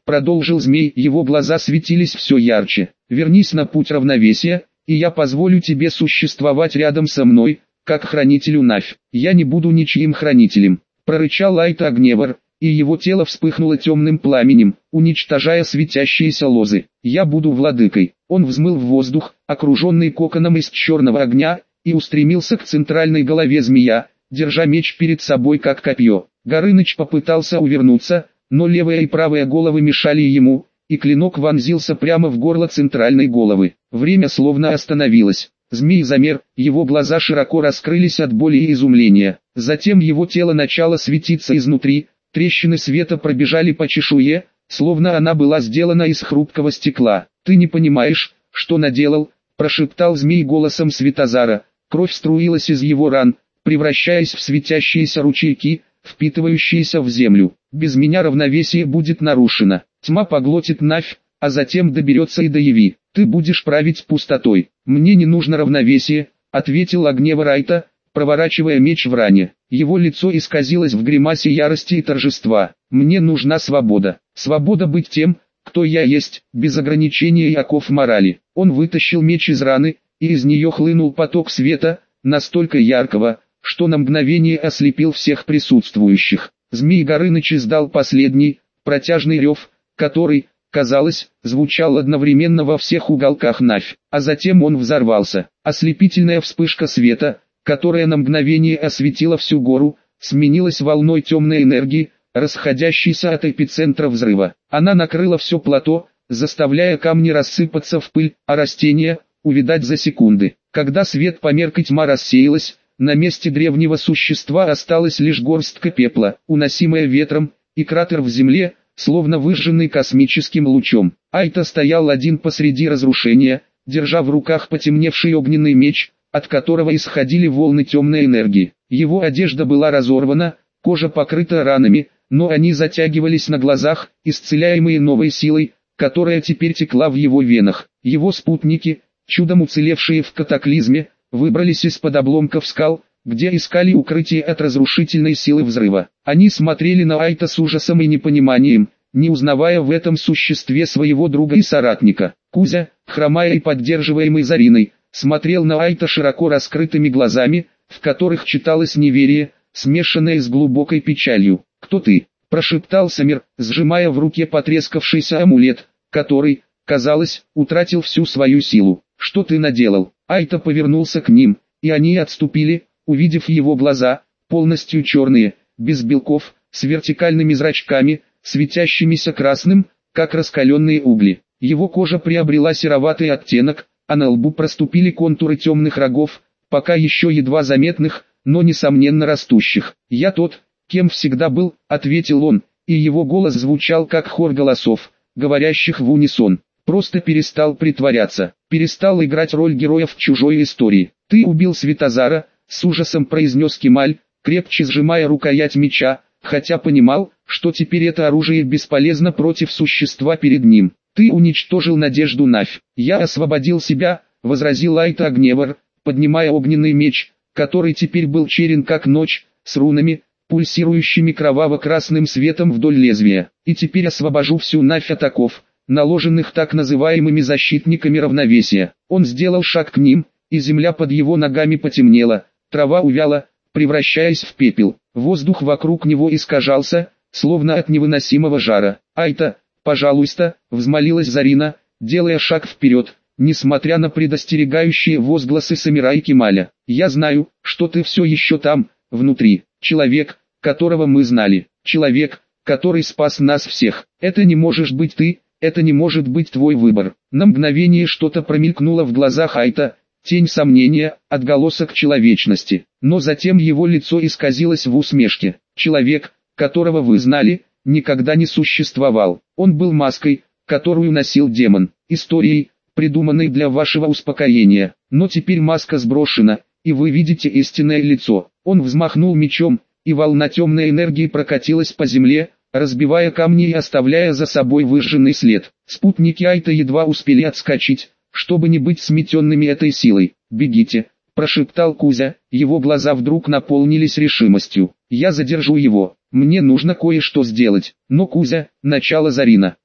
продолжил змей, его глаза светились все ярче. Вернись на путь равновесия, и я позволю тебе существовать рядом со мной, как хранителю Навь. Я не буду ничьим хранителем, прорычал Айта Огневар, и его тело вспыхнуло темным пламенем, уничтожая светящиеся лозы. Я буду владыкой. Он взмыл в воздух, окруженный коконом из черного огня, и устремился к центральной голове змея, держа меч перед собой как копье. Горыныч попытался увернуться, но левая и правая головы мешали ему, и клинок вонзился прямо в горло центральной головы. Время словно остановилось. Змей замер, его глаза широко раскрылись от боли и изумления. Затем его тело начало светиться изнутри, трещины света пробежали по чешуе, словно она была сделана из хрупкого стекла. «Ты не понимаешь, что наделал?» – прошептал змей голосом Светозара. Кровь струилась из его ран, превращаясь в светящиеся ручейки, впитывающиеся в землю. «Без меня равновесие будет нарушено. Тьма поглотит Навь, а затем доберется и до Яви. Ты будешь править пустотой. Мне не нужно равновесие», — ответил Огневар Айта, проворачивая меч в ране. Его лицо исказилось в гримасе ярости и торжества. «Мне нужна свобода. Свобода быть тем, кто я есть, без ограничения и оков морали». Он вытащил меч из раны, и из нее хлынул поток света, настолько яркого, что на мгновение ослепил всех присутствующих. Змей Горыныч издал последний, протяжный рев, который, казалось, звучал одновременно во всех уголках Навь, а затем он взорвался. Ослепительная вспышка света, которая на мгновение осветила всю гору, сменилась волной темной энергии, расходящейся от эпицентра взрыва. Она накрыла все плато, заставляя камни рассыпаться в пыль, а растения увядать за секунды. Когда свет померк и тьма рассеялась, на месте древнего существа осталась лишь горстка пепла, уносимая ветром, и кратер в земле, словно выжженный космическим лучом. Айта стоял один посреди разрушения, держа в руках потемневший огненный меч, от которого исходили волны темной энергии. Его одежда была разорвана, кожа покрыта ранами, но они затягивались на глазах, исцеляемые новой силой, которая теперь текла в его венах. Его спутники, чудом уцелевшие в катаклизме, выбрались из-под обломков скал, где искали укрытие от разрушительной силы взрыва. Они смотрели на Айта с ужасом и непониманием, не узнавая в этом существе своего друга и соратника. Кузя, хромая и поддерживаемый Зариной, смотрел на Айта широко раскрытыми глазами, в которых читалось неверие, смешанное с глубокой печалью. «Кто ты?» – прошептал Самир, сжимая в руке потрескавшийся амулет, который, казалось, утратил всю свою силу. «Что ты наделал?» Айта повернулся к ним, и они отступили, увидев его глаза, полностью черные, без белков, с вертикальными зрачками, светящимися красным, как раскаленные угли. Его кожа приобрела сероватый оттенок, а на лбу проступили контуры темных рогов, пока еще едва заметных, но несомненно растущих. «Я тот, кем всегда был», — ответил он, и его голос звучал как хор голосов, говорящих в унисон. «Просто перестал притворяться, перестал играть роль героя в чужой истории. Ты убил Светозара», — с ужасом произнес Кемаль, крепче сжимая рукоять меча, хотя понимал, что теперь это оружие бесполезно против существа перед ним. «Ты уничтожил надежду Навь». «Я освободил себя», — возразил Айта Огневар, поднимая огненный меч, который теперь был черен как ночь, с рунами, пульсирующими кроваво-красным светом вдоль лезвия. «И теперь освобожу всю Навь от оков, наложенных так называемыми защитниками равновесия». Он сделал шаг к ним, и земля под его ногами потемнела, трава увяла, превращаясь в пепел. Воздух вокруг него искажался, словно от невыносимого жара. «Айта, пожалуйста», — взмолилась Зарина, делая шаг вперед, несмотря на предостерегающие возгласы Самира и Кемаля. «Я знаю, что ты все еще там, внутри. Человек, которого мы знали. Человек, который спас нас всех. Это не можешь быть ты, это не может быть твой выбор». На мгновение что-то промелькнуло в глазах Айта, тень сомнения, отголосок человечности. Но затем его лицо исказилось в усмешке. «Человек, которого вы знали, никогда не существовал. Он был маской, которую носил демон, историей, придуманной для вашего успокоения. Но теперь маска сброшена, и вы видите истинное лицо». Он взмахнул мечом, и волна темной энергии прокатилась по земле, разбивая камни и оставляя за собой выжженный след. Спутники Айта едва успели отскочить, чтобы не быть сметенными этой силой. «Бегите», – прошептал Кузя, его глаза вдруг наполнились решимостью. «Я задержу его, мне нужно кое-что сделать». «Но Кузя», – начала Зарина.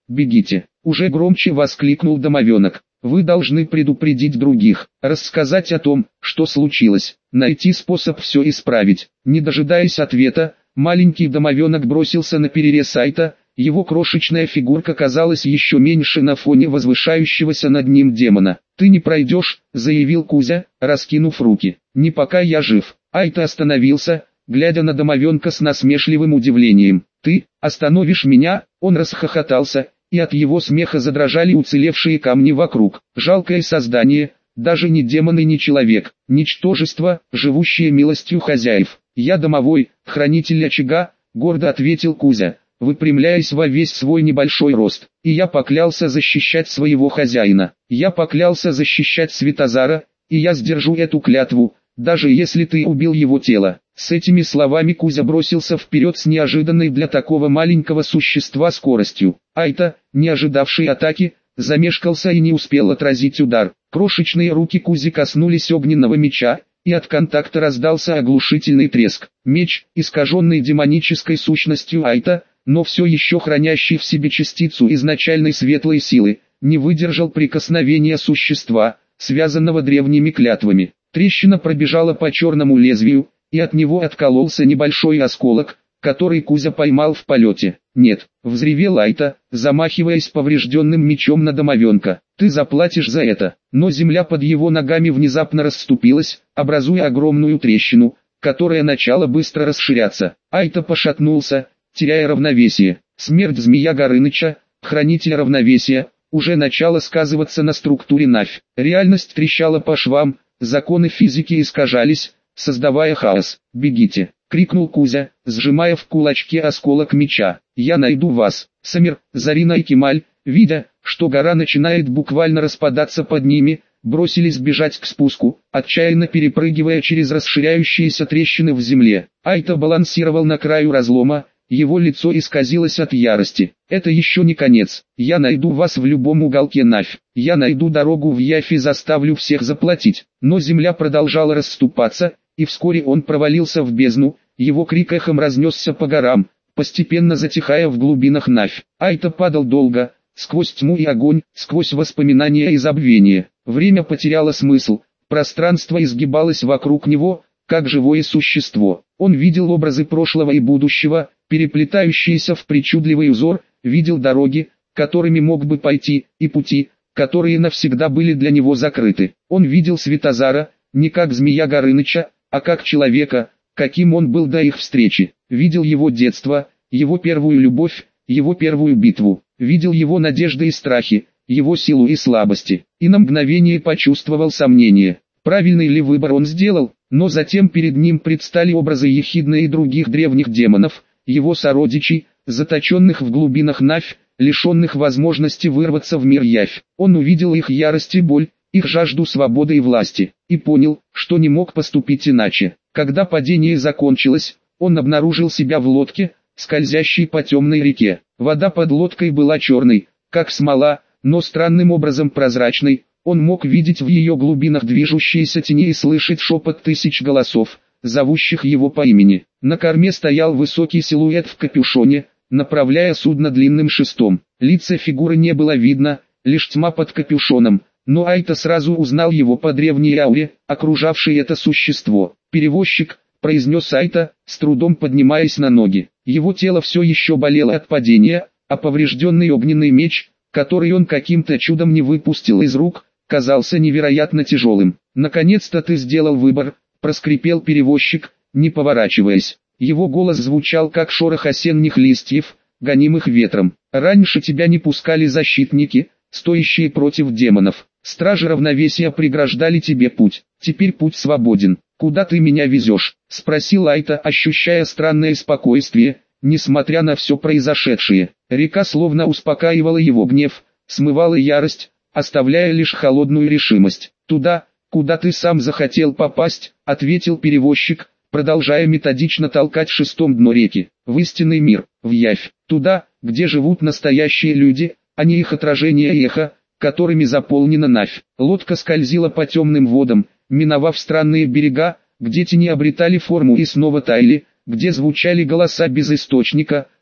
бегите!» Уже громче воскликнул домовенок. «Вы должны предупредить других, рассказать о том, что случилось, найти способ все исправить». Не дожидаясь ответа, маленький домовенок бросился на перерез Айта. Его крошечная фигурка казалась еще меньше на фоне возвышающегося над ним демона. «Ты не пройдешь», — заявил Кузя, раскинув руки. «Не пока я жив». Айта остановился, глядя на домовенка с насмешливым удивлением. «Ты остановишь меня?» Он расхохотался, и от его смеха задрожали уцелевшие камни вокруг. Жалкое создание, даже не демон и не человек, ничтожество, живущее милостью хозяев. «Я домовой, хранитель очага», — гордо ответил Кузя, выпрямляясь во весь свой небольшой рост. «И я поклялся защищать своего хозяина. Я поклялся защищать Светозара, и я сдержу эту клятву, даже если ты убил его тело». С этими словами Кузя бросился вперед с неожиданной для такого маленького существа скоростью. Айта, не ожидавший атаки, замешкался и не успел отразить удар. Крошечные руки Кузи коснулись огненного меча, и от контакта раздался оглушительный треск. Меч, искаженный демонической сущностью Айта, но все еще хранящий в себе частицу изначальной светлой силы, не выдержал прикосновения существа, связанного древними клятвами. Трещина пробежала по черному лезвию, и от него откололся небольшой осколок, который Кузя поймал в полете. «Нет!» — взревел Айта, замахиваясь поврежденным мечом на домовенка. «Ты заплатишь за это!» Но земля под его ногами внезапно расступилась, образуя огромную трещину, которая начала быстро расширяться. Айта пошатнулся, теряя равновесие. Смерть Змея Горыныча, хранителя равновесия, уже начала сказываться на структуре Навь. Реальность трещала по швам, законы физики искажались, создавая хаос. «Бегите!» — крикнул Кузя, сжимая в кулачке осколок меча. «Я найду вас!» Самир, Зарина и Кемаль, видя, что гора начинает буквально распадаться под ними, бросились бежать к спуску, отчаянно перепрыгивая через расширяющиеся трещины в земле. Айта балансировал на краю разлома, его лицо исказилось от ярости. «Это еще не конец. Я найду вас в любом уголке Навь. Я найду дорогу в Явь и заставлю всех заплатить». Но земля продолжала расступаться, и вскоре он провалился в бездну, его крик эхом разнесся по горам, постепенно затихая в глубинах Навь. Айта падал долго, сквозь тьму и огонь, сквозь воспоминания и забвение. Время потеряло смысл, пространство изгибалось вокруг него, как живое существо. Он видел образы прошлого и будущего, переплетающиеся в причудливый узор, видел дороги, которыми мог бы пойти, и пути, которые навсегда были для него закрыты. Он видел Светозара, не как Змея Горыныча, а как человека, каким он был до их встречи. Видел его детство, его первую любовь, его первую битву. Видел его надежды и страхи, его силу и слабости. И на мгновение почувствовал сомнение. Правильный ли выбор он сделал? Но затем перед ним предстали образы Ехидны и других древних демонов, его сородичей, заточенных в глубинах Навь, лишенных возможности вырваться в мир Явь. Он увидел их ярость и боль, их жажду свободы и власти, и понял, что не мог поступить иначе. Когда падение закончилось, он обнаружил себя в лодке, скользящей по темной реке. Вода под лодкой была черной, как смола, но странным образом прозрачной. Он мог видеть в ее глубинах движущиеся тени и слышать шепот тысяч голосов, зовущих его по имени. На корме стоял высокий силуэт в капюшоне, направляя судно длинным шестом. Лица фигуры не было видно, лишь тьма под капюшоном, но Айта сразу узнал его по древней ауре, окружавшей это существо. «Перевозчик», — произнес Айта, с трудом поднимаясь на ноги. Его тело все еще болело от падения, а поврежденный огненный меч, который он каким-то чудом не выпустил из рук, казался невероятно тяжелым. «Наконец-то ты сделал выбор», — проскрипел перевозчик, не поворачиваясь. Его голос звучал как шорох осенних листьев, гонимых ветром. «Раньше тебя не пускали защитники, стоящие против демонов. Стражи равновесия преграждали тебе путь. Теперь путь свободен. Куда ты меня везешь?» — спросил Айта, ощущая странное спокойствие, несмотря на все произошедшее. Река словно успокаивала его гнев, смывала ярость, оставляя лишь холодную решимость. «Туда, куда ты сам захотел попасть», — ответил перевозчик, продолжая методично толкать шестом дно реки. «В истинный мир, в Явь, туда, где живут настоящие люди, а не их отражение и эхо, которыми заполнена Навь». Лодка скользила по темным водам, миновав странные берега, где тени обретали форму и снова таяли, где звучали голоса без источника,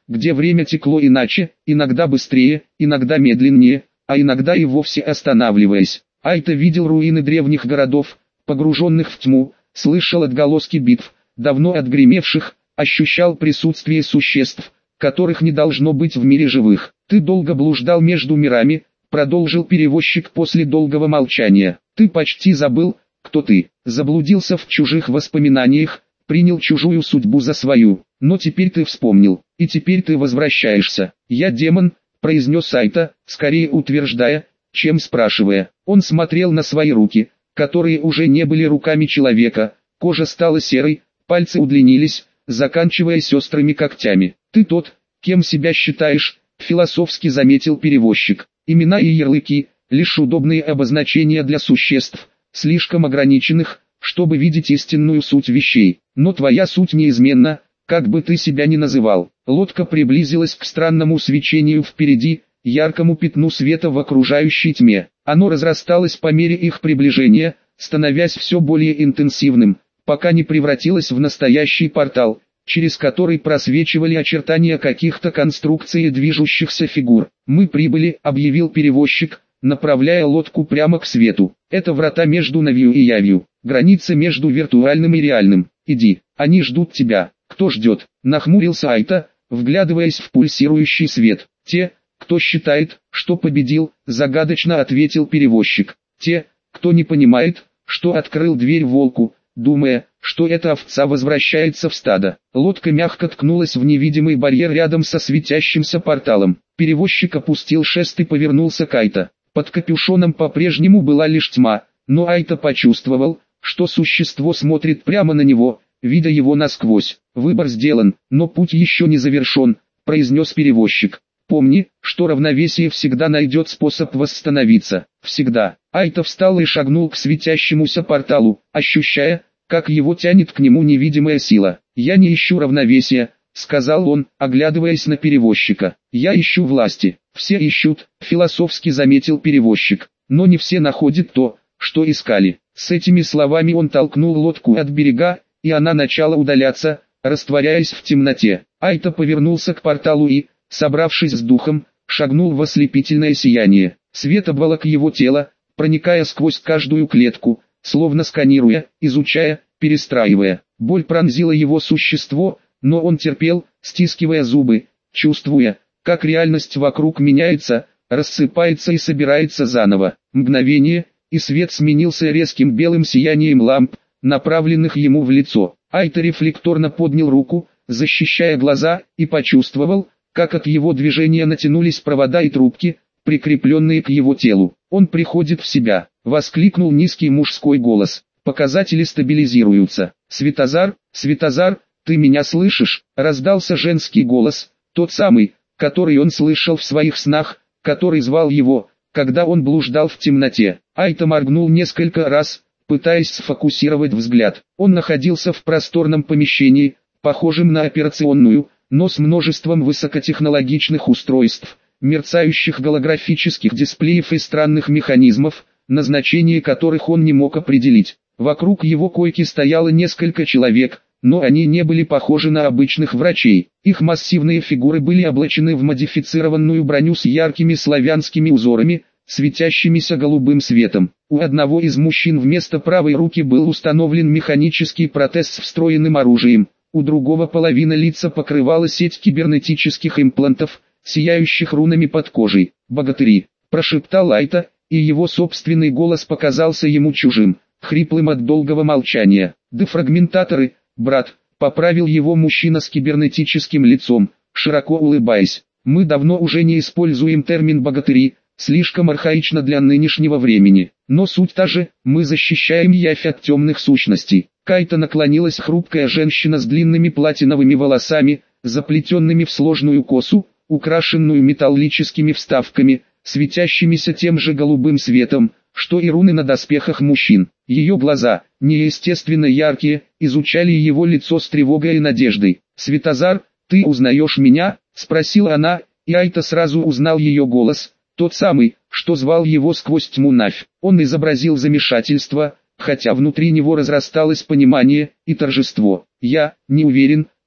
где время текло иначе, иногда быстрее, иногда медленнее, а иногда и вовсе останавливаясь. Айта видел руины древних городов, погруженных в тьму, слышал отголоски битв, давно отгремевших, ощущал присутствие существ, которых не должно быть в мире живых. «Ты долго блуждал между мирами», — продолжил перевозчик после долгого молчания. «Ты почти забыл, кто ты, заблудился в чужих воспоминаниях, принял чужую судьбу за свою, но теперь ты вспомнил, и теперь ты возвращаешься. Я демон», — произнес Айта, скорее утверждая, чем спрашивая. Он смотрел на свои руки, которые уже не были руками человека, кожа стала серой, пальцы удлинились, заканчиваясь острыми когтями. «Ты тот, кем себя считаешь», — философски заметил перевозчик. «Имена и ярлыки — лишь удобные обозначения для существ, слишком ограниченных, чтобы видеть истинную суть вещей. Но твоя суть неизменна, как бы ты себя ни называл». Лодка приблизилась к странному свечению впереди, яркому пятну света в окружающей тьме. Оно разрасталось по мере их приближения, становясь все более интенсивным, пока не превратилось в настоящий портал, через который просвечивали очертания каких-то конструкций и движущихся фигур. «Мы прибыли», — объявил перевозчик, направляя лодку прямо к свету. «Это врата между Навью и Явью, граница между виртуальным и реальным. Иди, они ждут тебя». «Кто ждет?» — нахмурился Айта, вглядываясь в пульсирующий свет. «Те, кто считает, что победил», — загадочно ответил перевозчик. «Те, кто не понимает, что открыл дверь волку, думая, что эта овца возвращается в стадо». Лодка мягко ткнулась в невидимый барьер рядом со светящимся порталом. Перевозчик опустил шест и повернулся к Айта. Под капюшоном по-прежнему была лишь тьма, но Айта почувствовал, что существо смотрит прямо на него, видя его насквозь. «Выбор сделан, но путь еще не завершен», — произнес перевозчик. «Помни, что равновесие всегда найдет способ восстановиться. Всегда». Айта встал и шагнул к светящемуся порталу, ощущая, как его тянет к нему невидимая сила. «Я не ищу равновесия», — сказал он, оглядываясь на перевозчика. «Я ищу власти». «Все ищут», — философски заметил перевозчик, «но не все находят то, что искали». С этими словами он толкнул лодку от берега, и она начала удаляться, растворяясь в темноте. Айта повернулся к порталу и, собравшись с духом, шагнул в ослепительное сияние. Свет обволок его тело, проникая сквозь каждую клетку, словно сканируя, изучая, перестраивая. Боль пронзила его существо, но он терпел, стискивая зубы, чувствуя, как реальность вокруг меняется, рассыпается и собирается заново. Мгновение, и свет сменился резким белым сиянием ламп, направленных ему в лицо. Айта рефлекторно поднял руку, защищая глаза, и почувствовал, как от его движения натянулись провода и трубки, прикрепленные к его телу. «Он приходит в себя», — воскликнул низкий мужской голос. «Показатели стабилизируются». «Светозар, Светозар, ты меня слышишь?» — раздался женский голос, тот самый, который он слышал в своих снах, который звал его, когда он блуждал в темноте. Айта моргнул несколько раз, пытаясь сфокусировать взгляд. Он находился в просторном помещении, похожем на операционную, но с множеством высокотехнологичных устройств, мерцающих голографических дисплеев и странных механизмов, назначение которых он не мог определить. Вокруг его койки стояло несколько человек, но они не были похожи на обычных врачей. Их массивные фигуры были облачены в модифицированную броню с яркими славянскими узорами, светящимися голубым светом. У одного из мужчин вместо правой руки был установлен механический протез с встроенным оружием, у другого половина лица покрывала сеть кибернетических имплантов, сияющих рунами под кожей. «Богатыри», — прошептал Айта, и его собственный голос показался ему чужим, хриплым от долгого молчания. «Дефрагментаторы, брат», — поправил его мужчина с кибернетическим лицом, широко улыбаясь. «Мы давно уже не используем термин «богатыри», слишком архаично для нынешнего времени. Но суть та же, мы защищаем явь от темных сущностей». К Айта наклонилась хрупкая женщина с длинными платиновыми волосами, заплетенными в сложную косу, украшенную металлическими вставками, светящимися тем же голубым светом, что и руны на доспехах мужчин. Ее глаза, неестественно яркие, изучали его лицо с тревогой и надеждой. «Светозар, ты узнаешь меня?» — спросила она, и Айта сразу узнал ее голос, тот самый, что звал его сквозь тьму Навь. Он изобразил замешательство, хотя внутри него разрасталось понимание и торжество. «Я не уверен»,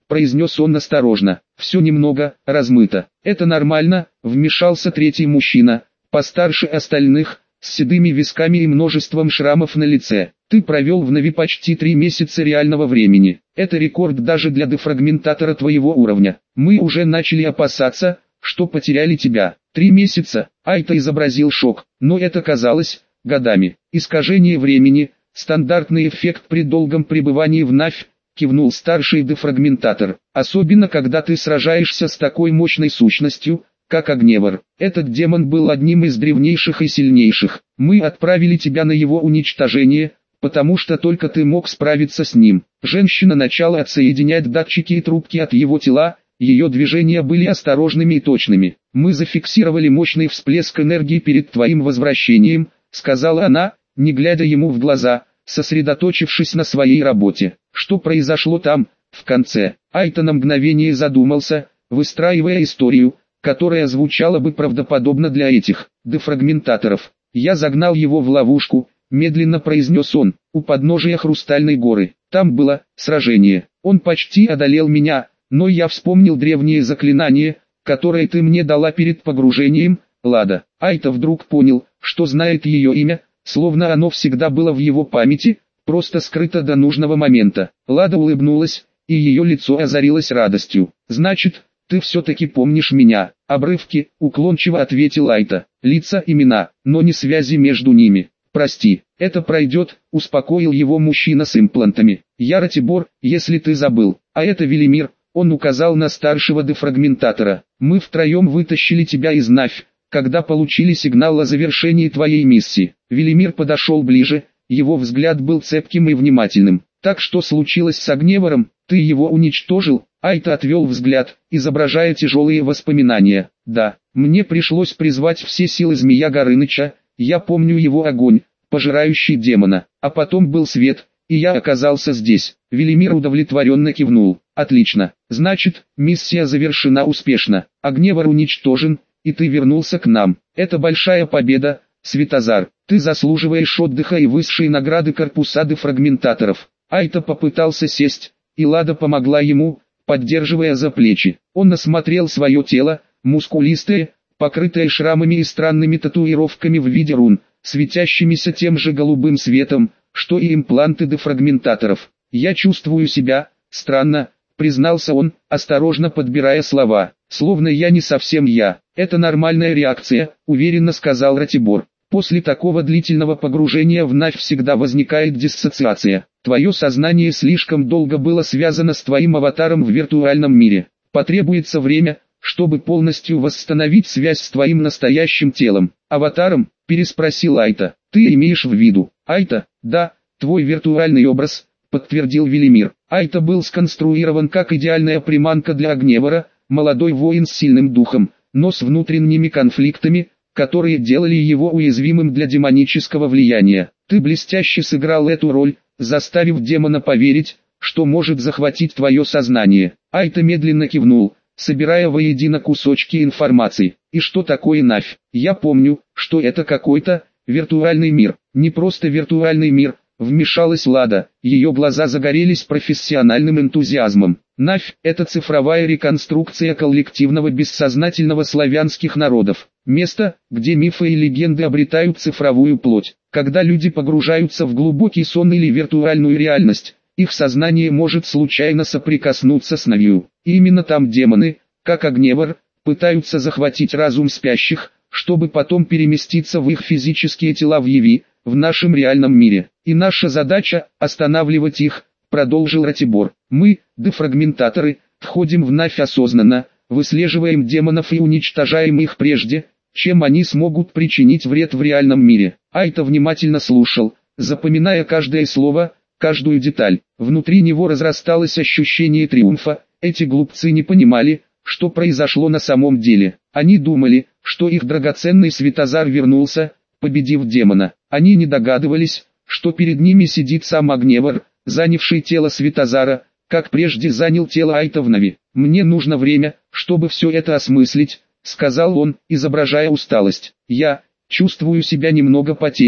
произнес он осторожно. Все немного размыто. Это нормально, вмешался третий мужчина, постарше остальных, с седыми висками и множеством шрамов на лице. Ты провел в Нави почти 3 месяца реального времени. Это рекорд даже для дефрагментатора твоего уровня. Мы уже начали опасаться, что потеряли тебя. 3 месяца, Айта изобразил шок, но это казалось годами. Искажение времени, стандартный эффект при долгом пребывании в Навь, кивнул старший дефрагментатор. Особенно когда ты сражаешься с такой мощной сущностью, как Огневар. Этот демон был одним из древнейших и сильнейших. Мы отправили тебя на его уничтожение, потому что только ты мог справиться с ним. Женщина начала отсоединять датчики и трубки от его тела, ее движения были осторожными и точными. Мы зафиксировали мощный всплеск энергии перед твоим возвращением, сказала она, не глядя ему в глаза, сосредоточившись на своей работе. Что произошло там, в конце? Айта на мгновение задумался, выстраивая историю, которая звучала бы правдоподобно для этих дефрагментаторов. Я загнал его в ловушку, медленно произнес он, у подножия Хрустальной горы. Там было сражение. Он почти одолел меня, но я вспомнил древнее заклинание, которое ты мне дала перед погружением, Лада. Айта вдруг понял, что знает ее имя, словно оно всегда было в его памяти, просто скрыто до нужного момента. Лада улыбнулась, и ее лицо озарилось радостью. «Значит, ты все-таки помнишь меня?» «Обрывки», — уклончиво ответил Айта. «Лица, имена, но не связи между ними. Прости, это пройдет», — успокоил его мужчина с имплантами. «Я Ратибор, если ты забыл, а это Велимир», — он указал на старшего дефрагментатора. «Мы втроем вытащили тебя из Навь, когда получили сигнал о завершении твоей миссии». Велимир подошел ближе, его взгляд был цепким и внимательным. «Так что случилось с Огневаром, ты его уничтожил?» Айта отвел взгляд, изображая тяжелые воспоминания. «Да, мне пришлось призвать все силы Змея Горыныча, я помню его огонь, пожирающий демона, а потом был свет, и я оказался здесь». Велимир удовлетворенно кивнул. «Отлично, значит, миссия завершена успешно, Огневар уничтожен, и ты вернулся к нам. Это большая победа, Светозар, ты заслуживаешь отдыха и высшей награды корпуса дефрагментаторов». Айта попытался сесть, и Лада помогла ему, поддерживая за плечи. Он осмотрел свое тело, мускулистое, покрытое шрамами и странными татуировками в виде рун, светящимися тем же голубым светом, что и импланты дефрагментаторов. «Я чувствую себя странно», — признался он, осторожно подбирая слова, «словно я не совсем я». «Это нормальная реакция», — уверенно сказал Ратибор. «После такого длительного погружения в Навь всегда возникает диссоциация. Твое сознание слишком долго было связано с твоим аватаром в виртуальном мире. Потребуется время, чтобы полностью восстановить связь с твоим настоящим телом». «Аватаром?» — переспросил Айта. «Ты имеешь в виду?» «Айта, да, твой виртуальный образ», — подтвердил Велимир. Айта был сконструирован как идеальная приманка для Огневара, молодой воин с сильным духом, но с внутренними конфликтами, которые делали его уязвимым для демонического влияния. Ты блестяще сыграл эту роль, заставив демона поверить, что может захватить твое сознание. Айта медленно кивнул, собирая воедино кусочки информации. И что такое Навь? Я помню, что это какой-то виртуальный мир. Не просто виртуальный мир, вмешалась Лада, ее глаза загорелись профессиональным энтузиазмом. Навь – это цифровая реконструкция коллективного бессознательного славянских народов. Место, где мифы и легенды обретают цифровую плоть. Когда люди погружаются в глубокий сон или виртуальную реальность, их сознание может случайно соприкоснуться с Навью. И именно там демоны, как Огневар, пытаются захватить разум спящих, чтобы потом переместиться в их физические тела в Яви, в нашем реальном мире. И наша задача – останавливать их, продолжил Ратибор. Мы, дефрагментаторы, входим в Навь осознанно, выслеживаем демонов и уничтожаем их прежде, чем они смогут причинить вред в реальном мире. Айта внимательно слушал, запоминая каждое слово, каждую деталь. Внутри него разрасталось ощущение триумфа. Эти глупцы не понимали, что произошло на самом деле. Они думали, что их драгоценный Светозар вернулся, победив демона. Они не догадывались, что перед ними сидит сам Огневар, занявший тело Светозара, как прежде занял тело Айта в Нави. «Мне нужно время, чтобы все это осмыслить», — сказал он, изображая усталость. «Я чувствую себя немного потерянным.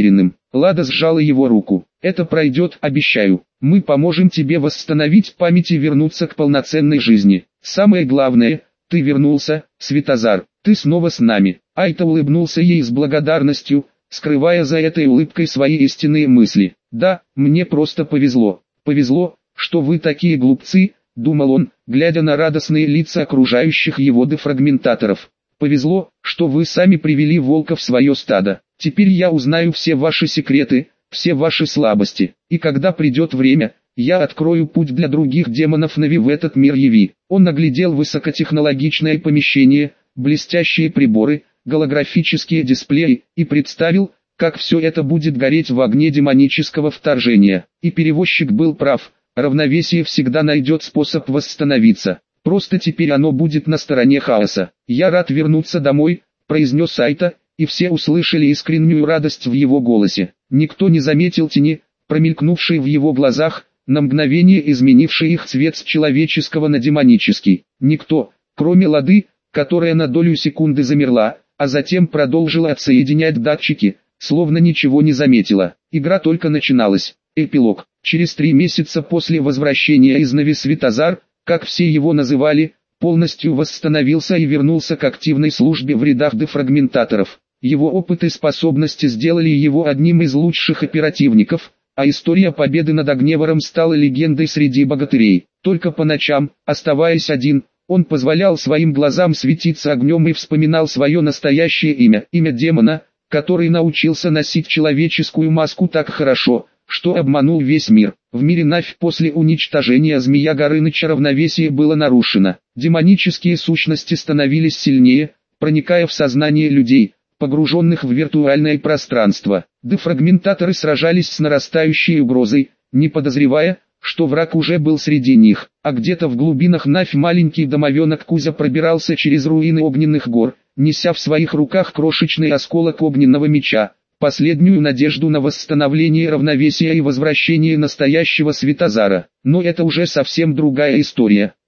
Лада сжала его руку. Это пройдет, обещаю. Мы поможем тебе восстановить память и вернуться к полноценной жизни. Самое главное, ты вернулся, Светозар, ты снова с нами. Айта улыбнулся ей с благодарностью, скрывая за этой улыбкой свои истинные мысли. Да, мне просто повезло. Повезло, что вы такие глупцы, думал он, глядя на радостные лица окружающих его дефрагментаторов. Повезло, что вы сами привели волка в свое стадо. Теперь я узнаю все ваши секреты, все ваши слабости, и когда придет время, я открою путь для других демонов Нави в этот мир Яви. Он оглядел высокотехнологичное помещение, блестящие приборы, голографические дисплеи, и представил, как все это будет гореть в огне демонического вторжения. И перевозчик был прав, равновесие всегда найдет способ восстановиться. Просто теперь оно будет на стороне хаоса. «Я рад вернуться домой», — произнес Айта, и все услышали искреннюю радость в его голосе. Никто не заметил тени, промелькнувшей в его глазах, на мгновение изменившей их цвет с человеческого на демонический. Никто, кроме Лады, которая на долю секунды замерла, а затем продолжила отсоединять датчики, словно ничего не заметила. Игра только начиналась. Эпилог. Через 3 месяца после возвращения из Нави Светозар, как все его называли, полностью восстановился и вернулся к активной службе в рядах дефрагментаторов. Его опыт и способности сделали его одним из лучших оперативников, а история победы над Огневором стала легендой среди богатырей. Только по ночам, оставаясь один, он позволял своим глазам светиться огнем и вспоминал свое настоящее имя, имя демона, который научился носить человеческую маску так хорошо, что обманул весь мир. В мире Навь после уничтожения Змея Горыныча равновесие было нарушено. Демонические сущности становились сильнее, проникая в сознание людей, погруженных в виртуальное пространство. Дефрагментаторы сражались с нарастающей угрозой, не подозревая, что враг уже был среди них. А где-то в глубинах Навь маленький домовенок Кузя пробирался через руины огненных гор, неся в своих руках крошечный осколок огненного меча, последнюю надежду на восстановление равновесия и возвращение настоящего Светозара. Но это уже совсем другая история.